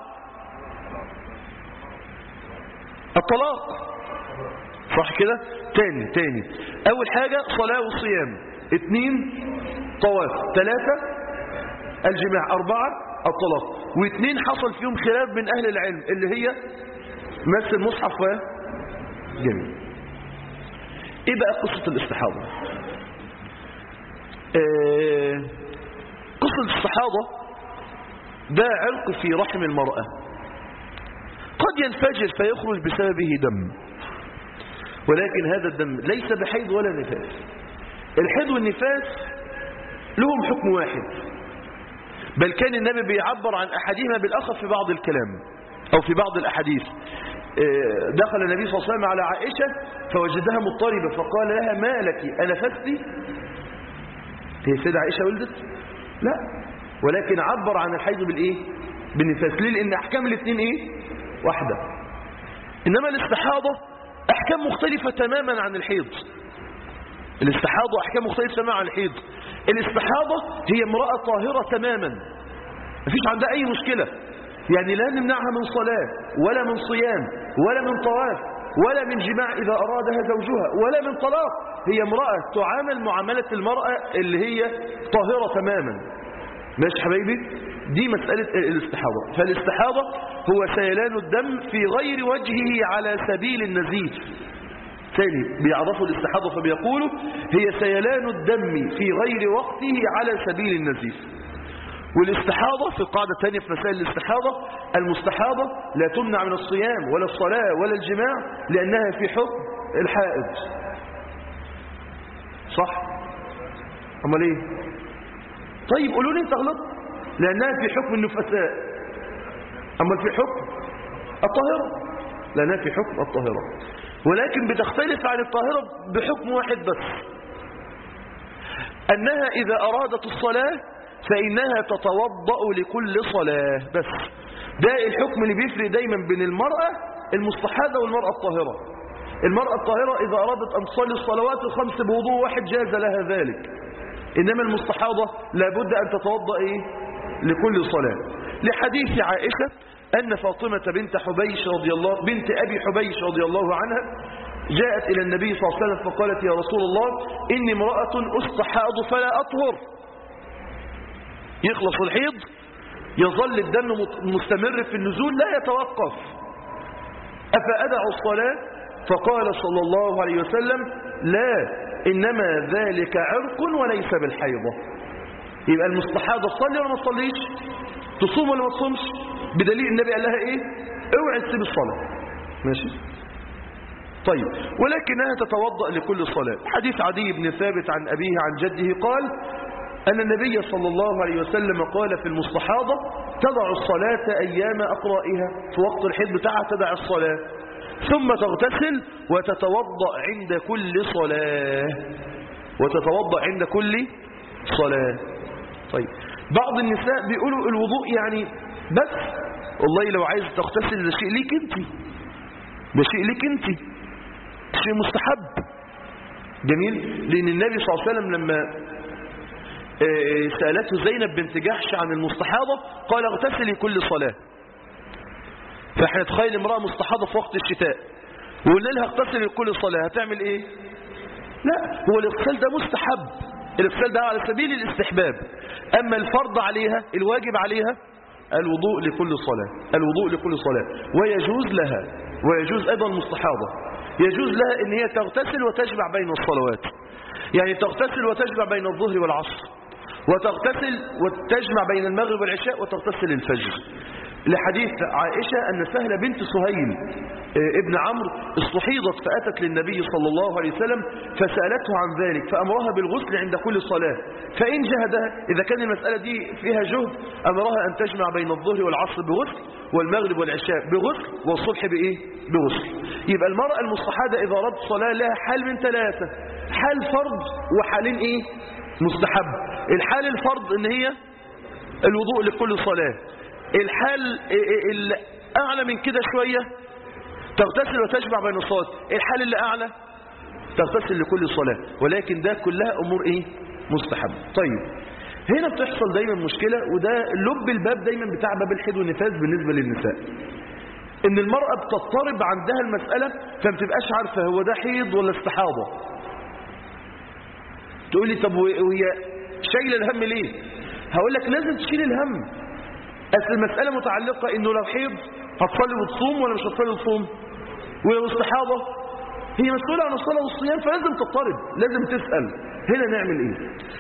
الطلاق. صح كده؟ تاني أول حاجة صلاة وصيام، 2 طواف، 3 الجماع، 4 الطلاق. و2 حصل فيهم خلاف من أهل العلم اللي هي مس المصحف وجميع. إيه بقى قصة الاستحاضة؟ قصة الاستحاضة ده عرق في رحم المرأة قد ينفجر فيخرج بسببه دم، ولكن هذا الدم ليس بحيض ولا نفاس. الحيض والنفاس لهم حكم واحد، بل كان النبي بيعبر عن أحدهما بالآخر في بعض الكلام أو في بعض الأحاديث. دخل النبي صلى الله عليه وسلم على عائشة فوجدها مضطربة فقال لها ما لك أنفستي؟ هي سيدة عائشة ولدت؟ لا، ولكن عبر عن الحيض بالإيه؟ بالنفاس. ليه؟ لأن أحكام الاثنين إيه؟ واحدة. إنما الاستحاضة أحكام مختلفة تماما عن الحيض. الاستحاضة أحكام مختلفة تماما عن الحيض. الاستحاضة هي امرأة طاهرة تماما، مفيش عندها أي مشكلة، يعني لا نمنعها من صلاة ولا من صيام ولا من طواف ولا من جماع إذا أرادها زوجها ولا من طلاق. هي امرأة تعامل معاملة المرأة اللي هي طاهرة تماما. ماشي حبايبي؟ دي مسألة الاستحاضة. فالاستحاضة هو سيلان الدم في غير وجهه على سبيل النزيف، ثاني بيعرفوا الاستحاضة فبيقولوا هي سيلان الدم في غير وقته على سبيل النزيف. والاستحاضة في القاعدة الثانية في مسائل الاستحاضة، المستحاضة لا تمنع من الصيام ولا الصلاة ولا الجماع لأنها في حكم الحائض. صح؟ أمال إيه؟ طيب قولوا لي أنت غلط. لأنها في حكم النفساء. أمال في حكم الطاهرة. لأنها في حكم الطاهرة، ولكن بتختلف عن الطاهرة بحكم واحد بس، أنها إذا أرادت الصلاة فإنها تتوضأ لكل صلاة بس. ده الحكم اللي بيفرق دايما بين المرأة المستحاضة والمرأة الطاهرة. المرأة الطاهرة إذا أرادت أن تصلي الصلوات الخمس بوضوء واحد جاز لها ذلك، إنما المستحاضة لابد أن تتوضأ لكل صلاة. لحديث عائشة أن فاطمة بنت أبي حبيش رضي الله عنها جاءت إلى النبي صلى الله عليه وسلم فقالت يا رسول الله إني امرأة أستحاض فلا أطهر. يخلص الحيض يظل الدم مستمر في النزول لا يتوقف، أفأدع الصلاة؟ فقال صلى الله عليه وسلم لا، إنما ذلك عرق وليس بالحيضة. يبقى المستحاضة تصلي ولا ما تصليش؟ تصوم ولا ما تصومش؟ بدليل النبي قال لها ايه؟ اوعي تسيب الصلاة. ماشي؟ طيب، ولكنها تتوضأ لكل صلاة. حديث عدي بن ثابت عن أبيه عن جده قال أن النبي صلى الله عليه وسلم قال في المستحاضة تضع الصلاة أيام أقرائها، في وقت الحيض بتاعها تدع الصلاة، ثم تغتسل وتتوضأ عند كل صلاة. وتتوضأ عند كل صلاة. طيب، بعض النساء بيقولوا الوضوء يعني بس، والله لو عايز تغتسل ده شيء ليك انت، ده شيء ليك انت، شيء مستحب. جميل. لأن النبي صلى الله عليه وسلم لما سألته زينب بنت جحش عن المستحاضة قال اغتسلي كل صلاة. فاحنا تخيل امرأة مستحاضة في وقت الشتاء وقلنا لها اغتسلي كل صلاة، هتعمل ايه؟ لا، هو الاغتسال ده مستحب، الاغتسال ده على سبيل الاستحباب. اما الفرض عليها، الواجب عليها الوضوء لكل صلاة، الوضوء لكل صلاة. ويجوز لها، ويجوز ايضا المستحاضة يجوز لها ان هي تغتسل وتجمع بين الصلوات، يعني تغتسل وتجمع بين الظهر والعصر، وتغتسل وتجمع بين المغرب والعشاء، وتغتسل الفجر. لحديث عائشة أن سهلة بنت سهيل ابن عمرو استحيضت فأتت للنبي صلى الله عليه وسلم فسألته عن ذلك فأمرها بالغسل عند كل صلاة، فإن جهدها، إذا كان المسألة دي فيها جهد، أمرها أن تجمع بين الظهر والعصر بغسل، والمغرب والعشاء بغسل، والصبح بإيه؟ بغسل. يبقى المرأة المستحاضة إذا أرادت صلاة لها حال من ثلاثة: حال فرض وحالين إيه؟ مستحب. الحال الفرض إن هي الوضوء لكل صلاة. الحال الأعلى من كده شوية تغتسل وتجمع بين الصلوات. الحال اللي أعلى تغتسل لكل صلاة. ولكن ده كلها أمور إيه؟ مستحب. طيب، هنا بتحصل دايما مشكلة، وده لب الباب دايما بتاع باب الحيض والنفاس بالنسبة للنساء، إن المرأة بتضطرب عندها المسألة فما بتبقاش عارفة هو ده حيض ولا استحاضة. تقول لي طب وهي شايله الهم ليه؟ هقول لك لازم تشيل الهم. أصل المسألة متعلقة إنه لو حيض هتصلي وتصوم ولا مش هتصلي وتصوم، ولو استحاضة هي مسؤولة عن الصلاة والصيام، فلازم تضطرب، لازم تسأل هنا نعمل إيه.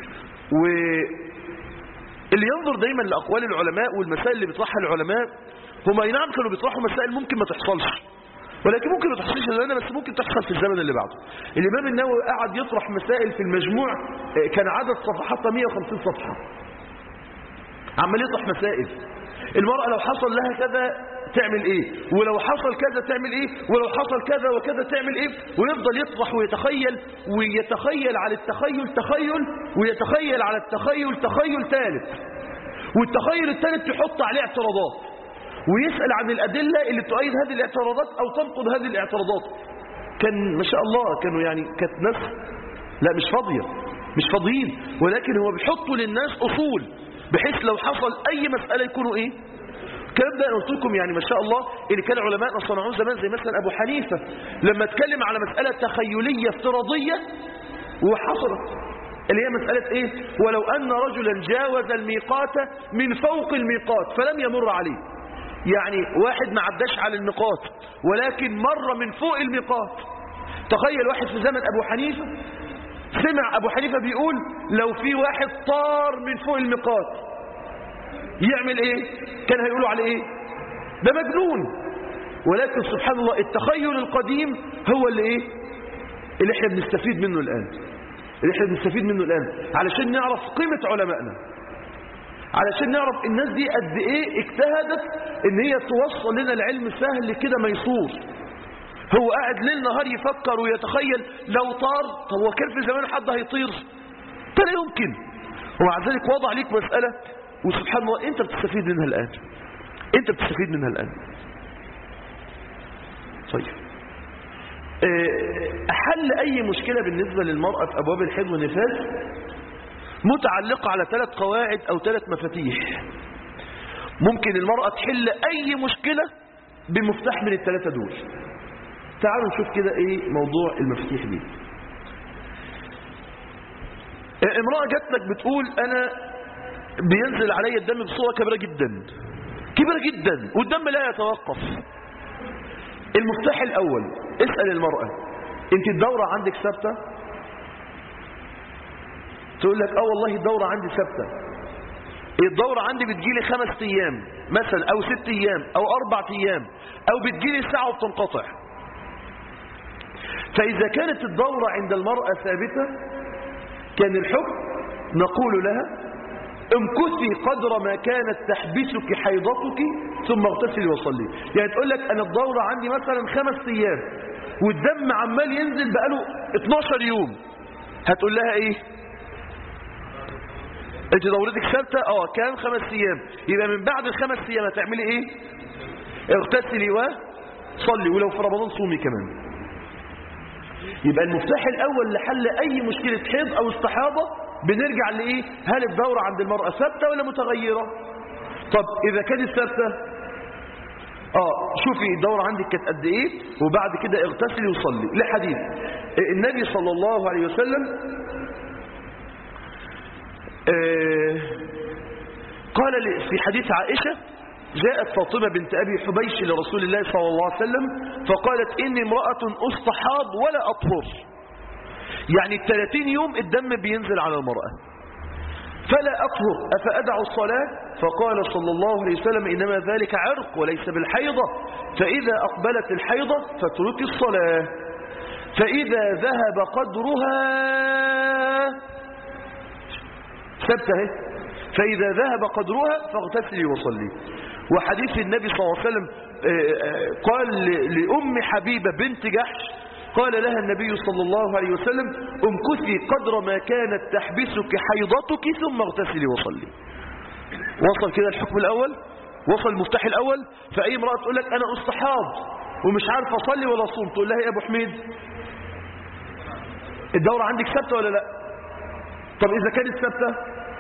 واللي ينظر دايما لأقوال العلماء والمسائل اللي بيطرحها العلماء، هم أي نعم كانوا بيطرحوا مسائل ممكن ما تحصلش، ولكن ممكن ما تحصلش لنا، بس ممكن تحصل في الزمن اللي بعده. الإمام النووي قعد يطرح مسائل في المجموع، كان عدد صفحاتها 150 صفحة، عمال يطرح مسائل. المرأة لو حصل لها كذا تعمل ايه، ولو حصل كذا تعمل ايه، ولو حصل كذا وكذا تعمل ايه، ويفضل يطرح ويتخيل على التخيل تخيل، ويتخيل على التخيل تخيل ثالث، والتخيل الثالث يحط عليه اعتراضات، ويسأل عن الأدلة اللي تؤيد هذه الاعتراضات أو تنقض هذه الاعتراضات. كان ما شاء الله كانت ناس لا مش فاضيين، ولكن هو بيحطوا للناس أصول بحيث لو حصل أي مسألة يكونوا إيه. الكلام ده قلت لكم يعني ما شاء الله اللي كان علماءنا صنعوه زمان، زي مثلا أبو حنيفة لما اتكلم على مسألة تخيلية افتراضية وحصلت، اللي هي مسألة إيه؟ ولو أن رجلا جاوز الميقات من فوق الميقات فلم يمر عليه، يعني واحد ما عداش على الميقات ولكن مر من فوق الميقات، تخيل واحد في زمن أبو حنيفة سمع أبو حنيفة بيقول لو في واحد طار من فوق الميقات يعمل ايه؟ كان هيقولوا عليه ايه؟ ده مجنون. ولكن سبحان الله التخيل القديم هو اللي ايه؟ اللي احنا بنستفيد منه الآن علشان نعرف قيمة علمائنا، علشان نعرف الناس دي قد ايه اجتهدت ان هي توصل لنا العلم سهل كده ميسور. هو قاعد ليل نهار يفكر ويتخيل لو طار، طب هو كان في زمان حد هيطير؟ ده لا يمكن. ومع ذلك وضع ليك مسألة وسبحان الله انت بتستفيد منها الآن. طيب حل أي مشكلة بالنسبة للمرأة في أبواب الحيض والنفاس متعلقة على 3 قواعد أو 3 مفاتيح. ممكن المرأة تحل أي مشكلة بمفتاح من ال3 دول. تعالوا نشوف كده إيه موضوع المفاتيح دي. امرأة جات لك بتقول أنا بينزل علي الدم بصورة كبيرة جدا والدم لا يتوقف. المفتاح الأول اسأل المرأة انت الدورة عندك ثابتة؟ تقول لك والله الدورة عندي ثابتة. الدورة عندي بتجيلي 5 أيام مثلا أو 6 أيام أو 4 أيام أو بتجيلي ساعة وبتنقطع. فإذا كانت الدورة عند المرأة ثابتة كان الحكم نقول لها امكثي قدر ما كانت تحبسك حيضتك ثم اغتسلي وصلي. يعني تقول لك انا الدورة عندي مثلا 5 أيام والدم عمال ينزل بقاله 12 يوم، هتقول لها ايه؟ انت دورتك ثابته كان 5 أيام، يبقى من بعد ال5 أيام هتعملي ايه؟ اغتسلي وصلي، ولو في رمضان صومي كمان. يبقى المفتاح الاول لحل اي مشكلة حيض او استحاضة بنرجع لايه؟ هل الدورة عند المرأة ثابتة ولا متغيرة؟ طب اذا كانت ثابتة شوفي الدورة عندك كانت قد ايه وبعد كده اغتسلي وصلي. لحديث النبي صلى الله عليه وسلم قال في حديث عائشة جاءت فاطمة بنت أبي حبيش لرسول الله صلى الله عليه وسلم فقالت إني امرأة أستحاض ولا أطهر. يعني 30 يوم الدم بينزل على المرأة فلا أطهر أفأدع الصلاة؟ فقال صلى الله عليه وسلم إنما ذلك عرق وليس بالحيضة، فإذا أقبلت الحيضة فاتركي الصلاة، فإذا ذهب قدرها ثبته، فإذا ذهب قدرها فاغتسلي وصلي. وحديث النبي صلى الله عليه وسلم قال لأم حبيبة بنت جحش قال لها النبي صلى الله عليه وسلم امكثي قدر ما كانت تحبسك حيضتك ثم اغتسلي وصلي. وصل كده الحكم الأول، وصل المفتاح الأول. فأي امرأة تقول لك أنا أستحاض ومش عارف أصلي ولا أصوم، تقول لها يا أبو حميد الدورة عندك ثابتة ولا لا؟ طب إذا كانت ثابتة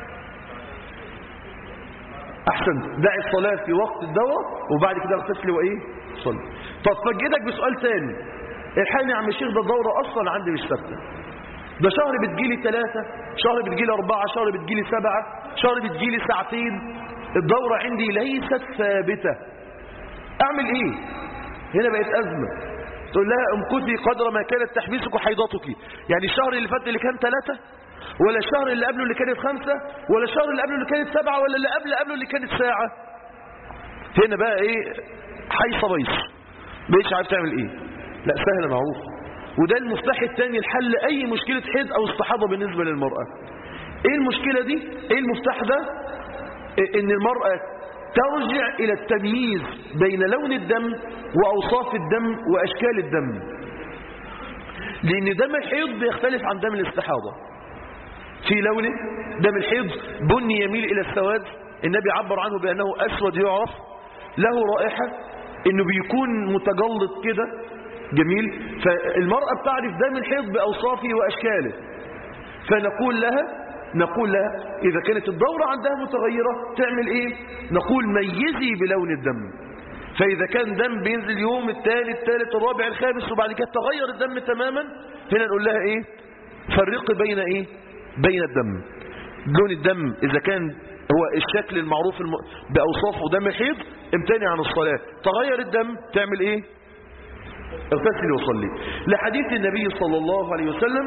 أحسن دعي الصلاة في وقت الدورة وبعد كده اغتسلي وإيه؟ صلي. طب فجدك بسؤال تاني، الحقني يا عم الشيخ ده الدورة أصلا عندي مش ثابتة، ده شهر بتجيلي 3، شهر بتجيلي 4، شهر بتجيلي 7، شهر بتجيلي 2 ساعة، الدورة عندي ليست ثابتة، أعمل إيه؟ هنا بقت أزمة. تقول لها امكثي قدر ما كانت تحبسك حيضتك، يعني الشهر اللي فات اللي كان 3 ولا الشهر اللي قبله اللي كانت 5 ولا الشهر اللي قبله اللي كانت 7 ولا اللي قبله اللي كانت ساعة. هنا بقى ايه؟ حيصة بيص، مش عارف تعمل ايه. لا سهل معروف. وده المفتاح الثاني لحل اي مشكلة حيض او استحاضة بالنسبة للمرأة. ايه المشكلة دي؟ ايه المفتاح ده؟ ان المرأة ترجع الى التمييز بين لون الدم واوصاف الدم واشكال الدم، لان دم الحيض بيختلف عن دم الاستحاضة. في لونه دم الحيض بني يميل إلى السواد، النبي عبر عنه بأنه أسود يعرف، له رائحة، إنه بيكون متجلط كده جميل. فالمرأة بتعرف دم الحيض بأوصافه وأشكاله، فنقول لها إذا كانت الدورة عندها متغيرة تعمل إيه؟ نقول ميزي بلون الدم. فإذا كان دم بينزل يوم الثاني الثالث الرابع الخامس وبعد كده تغير الدم تماما، هنا نقول لها إيه؟ فرقي بين إيه؟ بين الدم. لون الدم إذا كان هو الشكل المعروف بأوصافه دم الحيض امتنع عن الصلاة. تغير الدم تعمل إيه؟ اغتسلي وصلي. لحديث النبي صلى الله عليه وسلم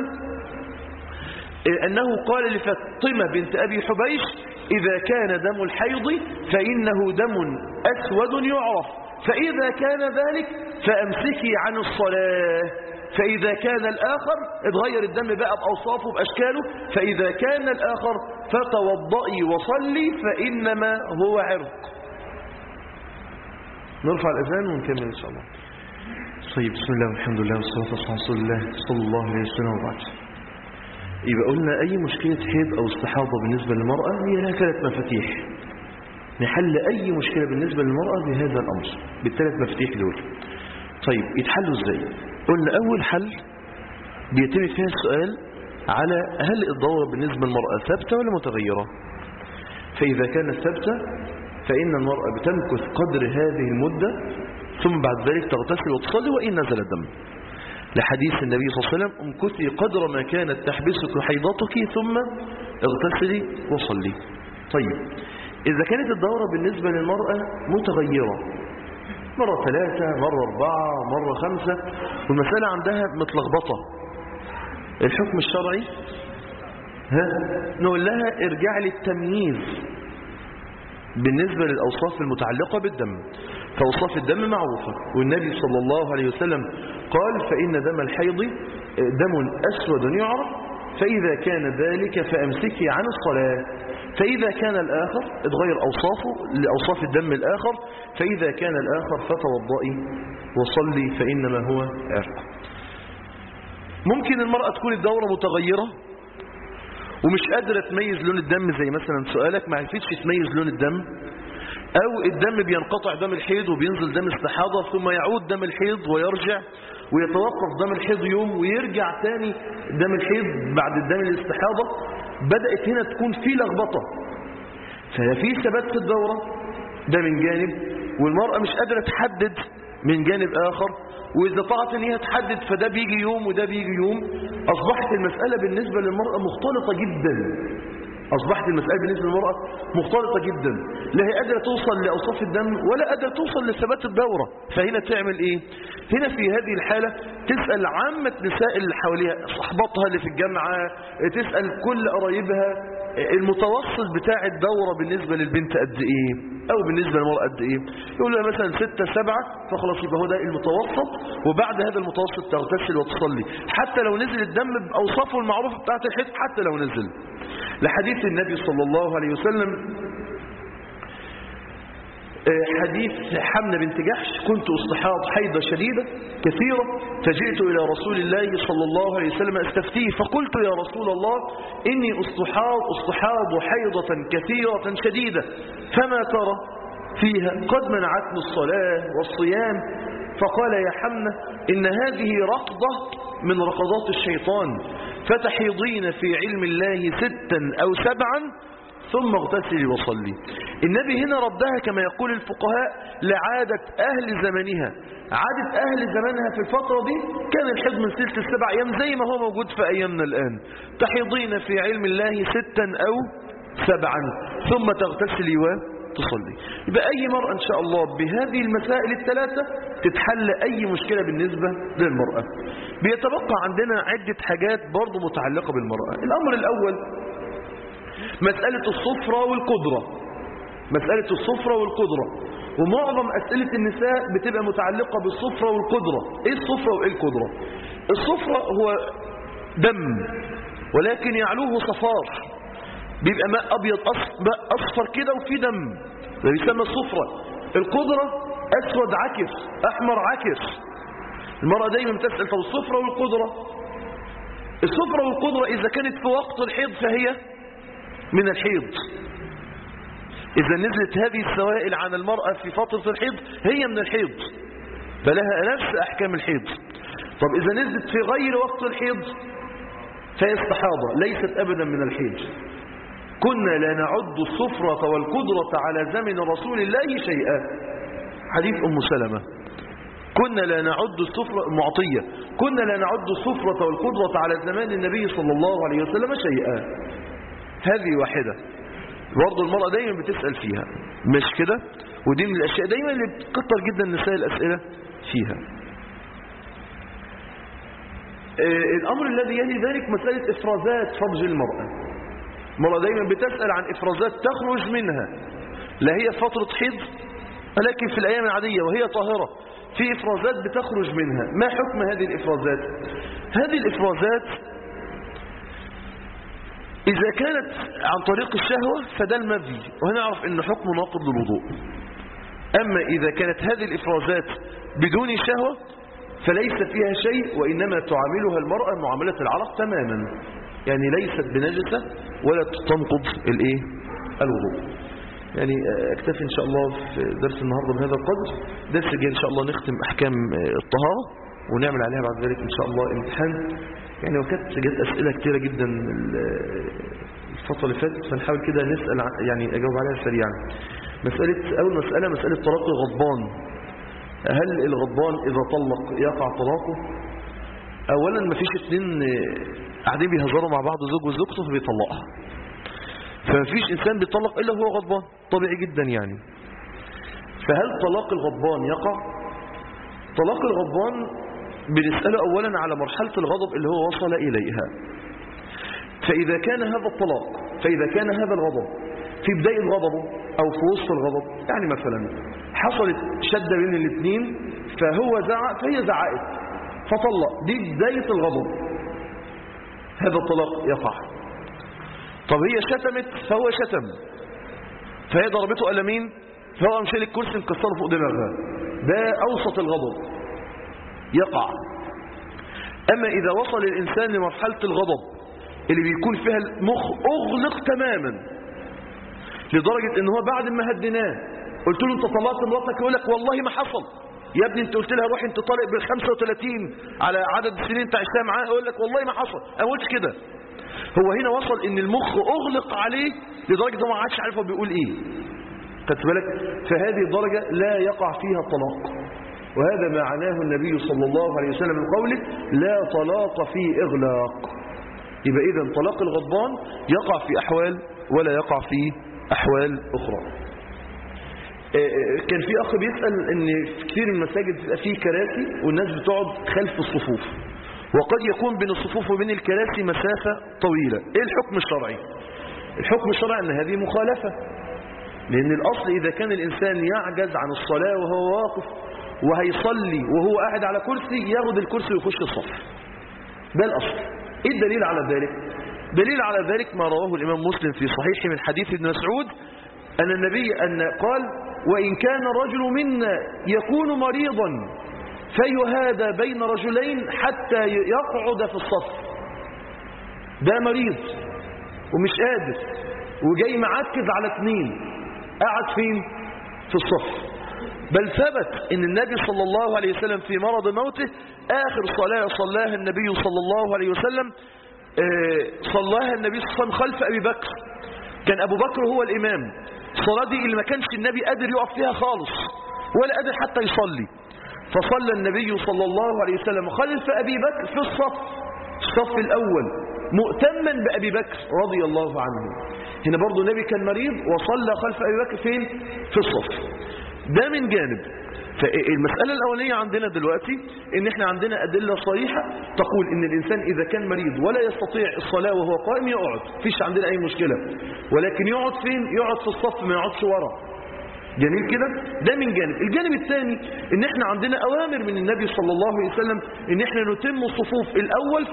أنه قال لفاطمة بنت أبي حبيش إذا كان دم الحيض فإنه دم أسود يعرف، فإذا كان ذلك فأمسكي عن الصلاة. فإذا كان الآخر اتغير الدم بقى بأوصافه بأشكاله، فإذا كان الآخر فتوضئي وصلي فإنما هو عرق. نرفع الأذان ونكمل إن شاء الله. طيب، بسم الله والحمد لله والصلاة والسلام على رسول الله صلى الله عليه وسلم وبعد. يبقى قلنا أي مشكلة حيض أو استحاضة بالنسبة للمرأة هي لها 3 مفاتيح. نحل أي مشكلة بالنسبة للمرأة بهذا الأمر بال3 مفاتيح دول. طيب، يتحلوا إزاي؟ قلنا أول حل بيتم فيها السؤال على هل الدورة بالنسبة للمرأة ثابتة ولا متغيرة. فإذا كانت ثابتة فإن المرأة بتمكث قدر هذه المدة ثم بعد ذلك تغتسل وتصلي وإن نزل الدم، لحديث النبي صلى الله عليه وسلم امكثي قدر ما كانت تحبسك حيضتك ثم اغتسلي وصلي. طيب، إذا كانت الدورة بالنسبة للمرأة متغيرة، مرة 3 مرة 4 مرة 5 والمسألة عندها متلخبطة، الحكم الشرعي نقول لها ارجع للتمييز بالنسبة للأوصاف المتعلقة بالدم. فأوصاف الدم معروفة، والنبي صلى الله عليه وسلم قال فإن دم الحيض دم أسود يعرف، فإذا كان ذلك فأمسكي عن الصلاة. فإذا كان الآخر اتغير أوصافه لأوصاف الدم الآخر، فإذا كان الآخر فتوضئي وصلي فإنما هو عرق. ممكن المرأة تكون الدورة متغيرة ومش قادرة تميز لون الدم، زي مثلا سؤالك ما عرفتش تميز لون الدم، أو الدم بينقطع دم الحيض وبينزل دم استحاضة ثم يعود دم الحيض ويرجع، ويتوقف دم الحيض يوم ويرجع تاني دم الحيض بعد الدم الاستحاضة. بدأت هنا تكون في لخبطة، ففي ثبات في الدورة ده من جانب، والمرأة مش قادرة تحدد من جانب آخر، وإذا طاعت ان هي تحدد فده بيجي يوم وده بيجي يوم. أصبحت المسألة بالنسبة للمرأة مختلطة جدا، أصبحت المسألة بالنسبة للمرأة مختلطة جدا، لا هي قادرة توصل لأوصاف الدم ولا قادرة توصل لثبات الدورة. فهنا تعمل إيه؟ هنا في هذه الحالة تسأل عامة نساء اللي حواليها، صحباتها اللي في الجامعة، تسأل كل قرايبها المتوسط بتاع الدورة بالنسبة للبنت قد إيه أو بالنسبة للمرأة قد إيه. يقول لها مثلا 6 7، فخلاص يبقى هو ده المتوسط، وبعد هذا المتوسط تغتسل وتصلي حتى لو نزل الدم بأوصافه المعروفة بتاعت الحيض، حتى لو نزل. لحديث النبي صلى الله عليه وسلم حديث حمنة بنت جحش كنت استحاض حيضة شديدة كثيرة فجئت إلى رسول الله صلى الله عليه وسلم استفتيه فقلت يا رسول الله إني استحاض حيضة كثيرة شديدة فما ترى فيها؟ قد منعتني الصلاة والصيام. فقال يا حمنة إن هذه رقضة من رقضات الشيطان، فتحيضين في علم الله 6 أو 7 ثم اغتسلي وصلي. النبي هنا ردها كما يقول الفقهاء لعادة أهل زمنها. عادة أهل زمنها في الفترة دي كان الحيض من 6 ل 7 أيام زي ما هو موجود في أيامنا الآن. تحيضين في علم الله 6 أو 7 ثم تغتسلي وتصلي. يبقى أي مرأة إن شاء الله بهذه المسائل الثلاثة تتحل أي مشكلة بالنسبة للمرأة. بيتبقى عندنا عدة حاجات برضو متعلقة بالمرأة. الأمر الأول مسألة الصفرة والقدرة. مسألة الصفرة والقدرة، ومعظم أسئلة النساء بتبقى متعلقة بالصفرة والقدرة. إيه الصفرة وإيه القدرة؟ الصفرة هو دم ولكن يعلوه صفار، بيبقى ماء أبيض أصفر كده وفي دم، ده بيسمى الصفرة. القدرة أسود عكس أحمر عكس. المرأة دايما بتسأل في الصفرة والقدرة. الصفرة والقدرة إذا كانت في وقت الحيض فهي من الحيض. إذا نزلت هذه السوائل عن المرأة في فترة الحيض هي من الحيض، فلها نفس أحكام الحيض. طب إذا نزلت في غير وقت الحيض فهي استحاضة، ليست أبدا من الحيض. كنا لا نعد الصفرة والقدرة على زمن رسول الله شيئا، حديث أم سلمة. كنا لا نعد الصفرة معطية، كنا لا نعد الصفرة والقدرة على زمان النبي صلى الله عليه وسلم شيئا. هذه واحدة برضو المرأة دايما بتسأل فيها، مش كده؟ ودي من الأشياء دايما اللي بتكتر جدا نساء الأسئلة فيها. الأمر الذي يلي ذلك مسألة إفرازات فرج المرأة. المرأة دايما بتسأل عن إفرازات تخرج منها، لا هي فترة حيض ولكن في الأيام العادية وهي طاهرة في إفرازات بتخرج منها. ما حكم هذه الإفرازات؟ هذه الإفرازات إذا كانت عن طريق الشهوة فده المذي، وهنعرف أنه حكم ناقض للوضوء. أما إذا كانت هذه الإفرازات بدون شهوة فليس فيها شيء، وإنما تعاملها المرأة معاملة العلق تماما، يعني ليست بنجسة ولا تنقض الوضوء. يعني اكتفي إن شاء الله في درس النهاردة بهذا القدر. درس الجاي إن شاء الله نختم أحكام الطهارة ونعمل عليها بعد ذلك إن شاء الله امتحان. يعني وكانت جت أسئلة كتيرة جدا الفترة اللي فاتت، فنحاول كده نسأل يعني أجاوب عليها سريعا. أول مسألة مسألة طلاق الغضبان. هل الغضبان إذا طلق يقع طلاقه؟ أولا ما فيش اتنين قاعدين بيهزروا مع بعض زوج وزوجته فبيطلقها، فما فيش إنسان بيطلق إلا هو غضبان، طبيعي جدا يعني. فهل طلاق الغضبان يقع؟ طلاق الغضبان بنسأله أولا على مرحلة الغضب اللي هو وصل إليها. فإذا كان هذا الطلاق، فإذا كان هذا الغضب في بداية غضبه أو في وسط الغضب، يعني مثلا حصلت شدة بين الاثنين فهو زعق فهي زعقت فطلق، دي بداية الغضب، هذا الطلاق يقع. طب هي شتمت فهو شتم فهي ضربته قلمين فهو مشيل الكرسي مكسره فوق دماغها، ده أوسط الغضب يقع. أما إذا وصل الإنسان لمرحلة الغضب اللي بيكون فيها المخ أغلق تماما لدرجة إن هو بعد ما هدناه قلت له أنت طلقت مراتك يقول لك والله ما حصل. يا ابني أنت قلت لها روح أنت طالق بال35 على عدد السنين أنت عشتها معاه، يقول لك والله ما حصل، أنا قلت كده. هو هنا وصل إن المخ أغلق عليه لدرجة إنه ما عادش عارف هو بيقول إيه. خدت بالك؟ فهذه الدرجة لا يقع فيها الطلاق، وهذا ما عناه النبي صلى الله عليه وسلم من قوله لا طلاق في إغلاق. يبقى إذن طلاق الغضبان يقع في أحوال ولا يقع في أحوال أخرى. كان في أخ بيسأل إن في كثير من المساجد بيبقى فيه كراسي والناس بتقعد خلف الصفوف، وقد يكون بين الصفوف وبين الكراسي مسافة طويلة. إيه الحكم الشرعي؟ الحكم الشرعي أن هذه مخالفة، لأن الأصل إذا كان الإنسان يعجز عن الصلاة وهو واقف وهيصلي وهو قاعد على كرسي ياخد الكرسي ويخش الصف، ده الأصل. إيه الدليل على ذلك؟ دليل على ذلك ما رواه الإمام مسلم في صحيح من حديث ابن مسعود أن النبي قال وإن كان الرجل منا يكون مريضا فيهادى بين رجلين حتى يقعد في الصف. ده مريض ومش قادر وجاي معكز على 2، قاعد فين؟ في الصف. بل ثبت ان النبي صلى الله عليه وسلم في مرض موته آخر صلاة صلاها النبي صلى الله عليه وسلم صلاها النبي صلى الله عليه وسلم خلف أبي بكر. كان أبو بكر هو الإمام. الصلاة دي اللي ما كانش النبي قادر يقف فيها خالص ولا قادر حتى يصلي، فصلى النبي صلى الله عليه وسلم خلف أبي بكر في الصف الأول مؤتما بأبي بكر رضي الله عنه. هنا برضو النبي كان مريض وصلى خلف أبي بكر فين؟ في الصف. ده من جانب. فالمسألة الأولية عندنا دلوقتي إن إحنا عندنا أدلة صريحة تقول إن الإنسان إذا كان مريض ولا يستطيع الصلاة وهو قائم يقعد، فيش عندنا أي مشكلة، ولكن يقعد فين؟ يقعد في الصف، ما يقعدش ورا. جميل كده؟ ده من جانب. الجانب الثاني إن إحنا عندنا أوامر من النبي صلى الله عليه وسلم إن إحنا نتم الصفوف الأول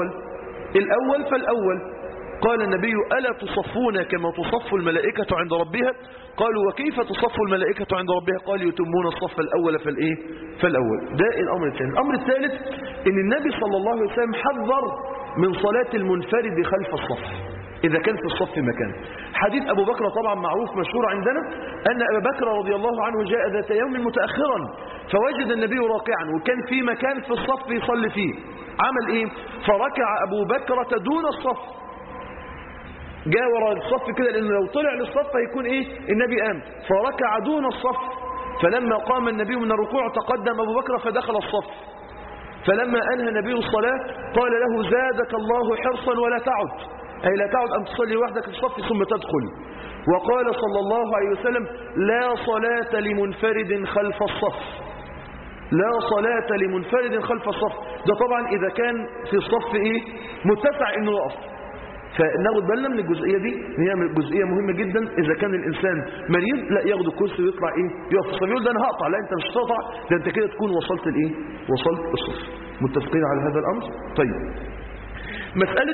فالأول. قال النبي ألا تصفون كما تصف الملائكة عند ربها؟ قالوا وكيف تصف الملائكة عند ربها؟ قال يتمون الصف الأول فالأول. ده الأمر الثاني. الأمر الثالث إن النبي صلى الله عليه وسلم حذر من صلاة المنفرد خلف الصف إذا كان في الصف مكان. حديث أبو بكر طبعا معروف مشهور عندنا أن أبا بكر رضي الله عنه جاء ذات يوم متأخرا فوجد النبي راكعا وكان في مكان في الصف يصلي فيه. عمل إيه؟ فركع أبو بكر دون الصف، جاء وراء الصف كده، لأنه لو طلع للصف هيكون إيه؟ النبي قام، فركع دون الصف. فلما قام النبي من الركوع تقدم أبو بكر فدخل الصف. فلما أنهى النبي الصلاة قال له زادك الله حرصا ولا تعد، أي لا تعد أن تصلي وحدك في الصف ثم تدخل. وقال صلى الله عليه وسلم لا صلاة لمنفرد خلف الصف. لا صلاة لمنفرد خلف الصف. ده طبعا إذا كان في الصف إيه متسع إنه يقف. فناخد بالنا من الجزئية دي، هي جزئية مهمة جدا. إذا كان الإنسان مريض لا ياخد الكرسي ويطلع إيه يقف الصف. يقول ده أنا هقطع، لا أنت مش هتقطع، ده أنت كده تكون وصلت الإيه وصلت الصف. متفقين على هذا الأمر؟ طيب، مسألة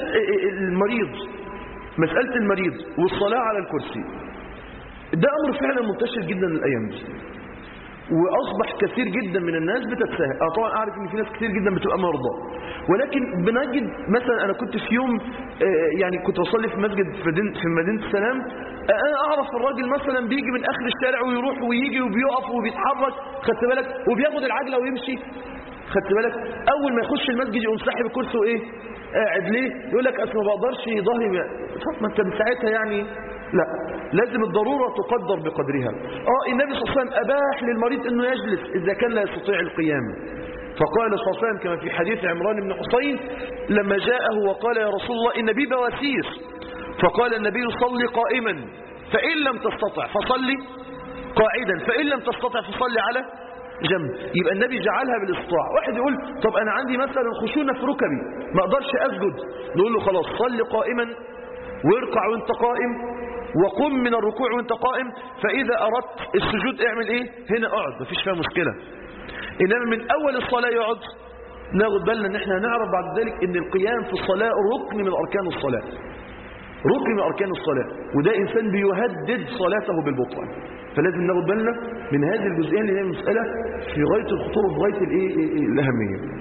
المريض والصلاة على الكرسي، ده أمر فعلا منتشر جدا الأيام دي، وأصبح كثير جدا من الناس بتتساهل. طبعا أعرف إن في ناس كثير جدا بتبقى مرضى، ولكن بنجد مثلا أنا كنت في يوم يعني كنت أصلي في مسجد في مدينة السلام، أنا أعرف الراجل مثلا بيجي من آخر الشارع ويروح ويجي وبيقف وبيتحرك، خدت بالك، وبياخد العجلة ويمشي، خدت بالك، أول ما يخش المسجد يقوم ساحب الكرسي وإيه قاعد. ليه؟ يقول لك أصل ما بقدرش ظهري. طب ما أنت من ساعتها يعني لا، لازم الضرورة تقدر بقدرها. النبي صلى الله عليه وسلم أباح للمريض أنه يجلس إذا كان لا يستطيع القيام. فقال صلى الله عليه وسلم كما في حديث عمران بن حصين لما جاءه وقال يا رسول الله إن بي بواسير، فقال النبي صل قائما فإن لم تستطع فصلي قاعدا فإن لم تستطع فصلي على جنب. يبقى النبي جعلها بالاستطاعة. واحد يقول طب أنا عندي مثلا خشونة في ركبي ما أقدرش أسجد، نقول له خلاص صلي قائما واركع وانت قائم، وقم من الركوع وانت قائم، فإذا أردت السجود اعمل ايه هنا اقعد، مفيش فيها مشكلة. إنما من أول الصلاة يقعد، ناخد بالنا ان احنا نعرف بعد ذلك ان القيام في الصلاة ركن من أركان الصلاة، ركن من أركان الصلاة، وده إنسان بيهدد صلاته بالبطلان. فلازم ناخد بالنا من هذه الجزئية اللي هي مسألة في غاية الخطورة وغاية الأهمية.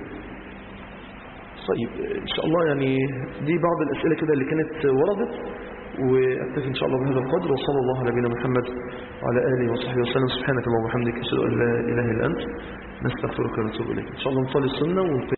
طيب إن شاء الله يعني دي بعض الأسئلة كده اللي كانت وردت، وأكتفي إن شاء الله بهذا القدر، وصلى الله على نبينا محمد وعلى آله وصحبه وسلم. سبحانك اللهم وبحمدك أشهد أن لا إله إلا أنت نستغفرك ونتوب إليك. إن شاء الله نصلي السنة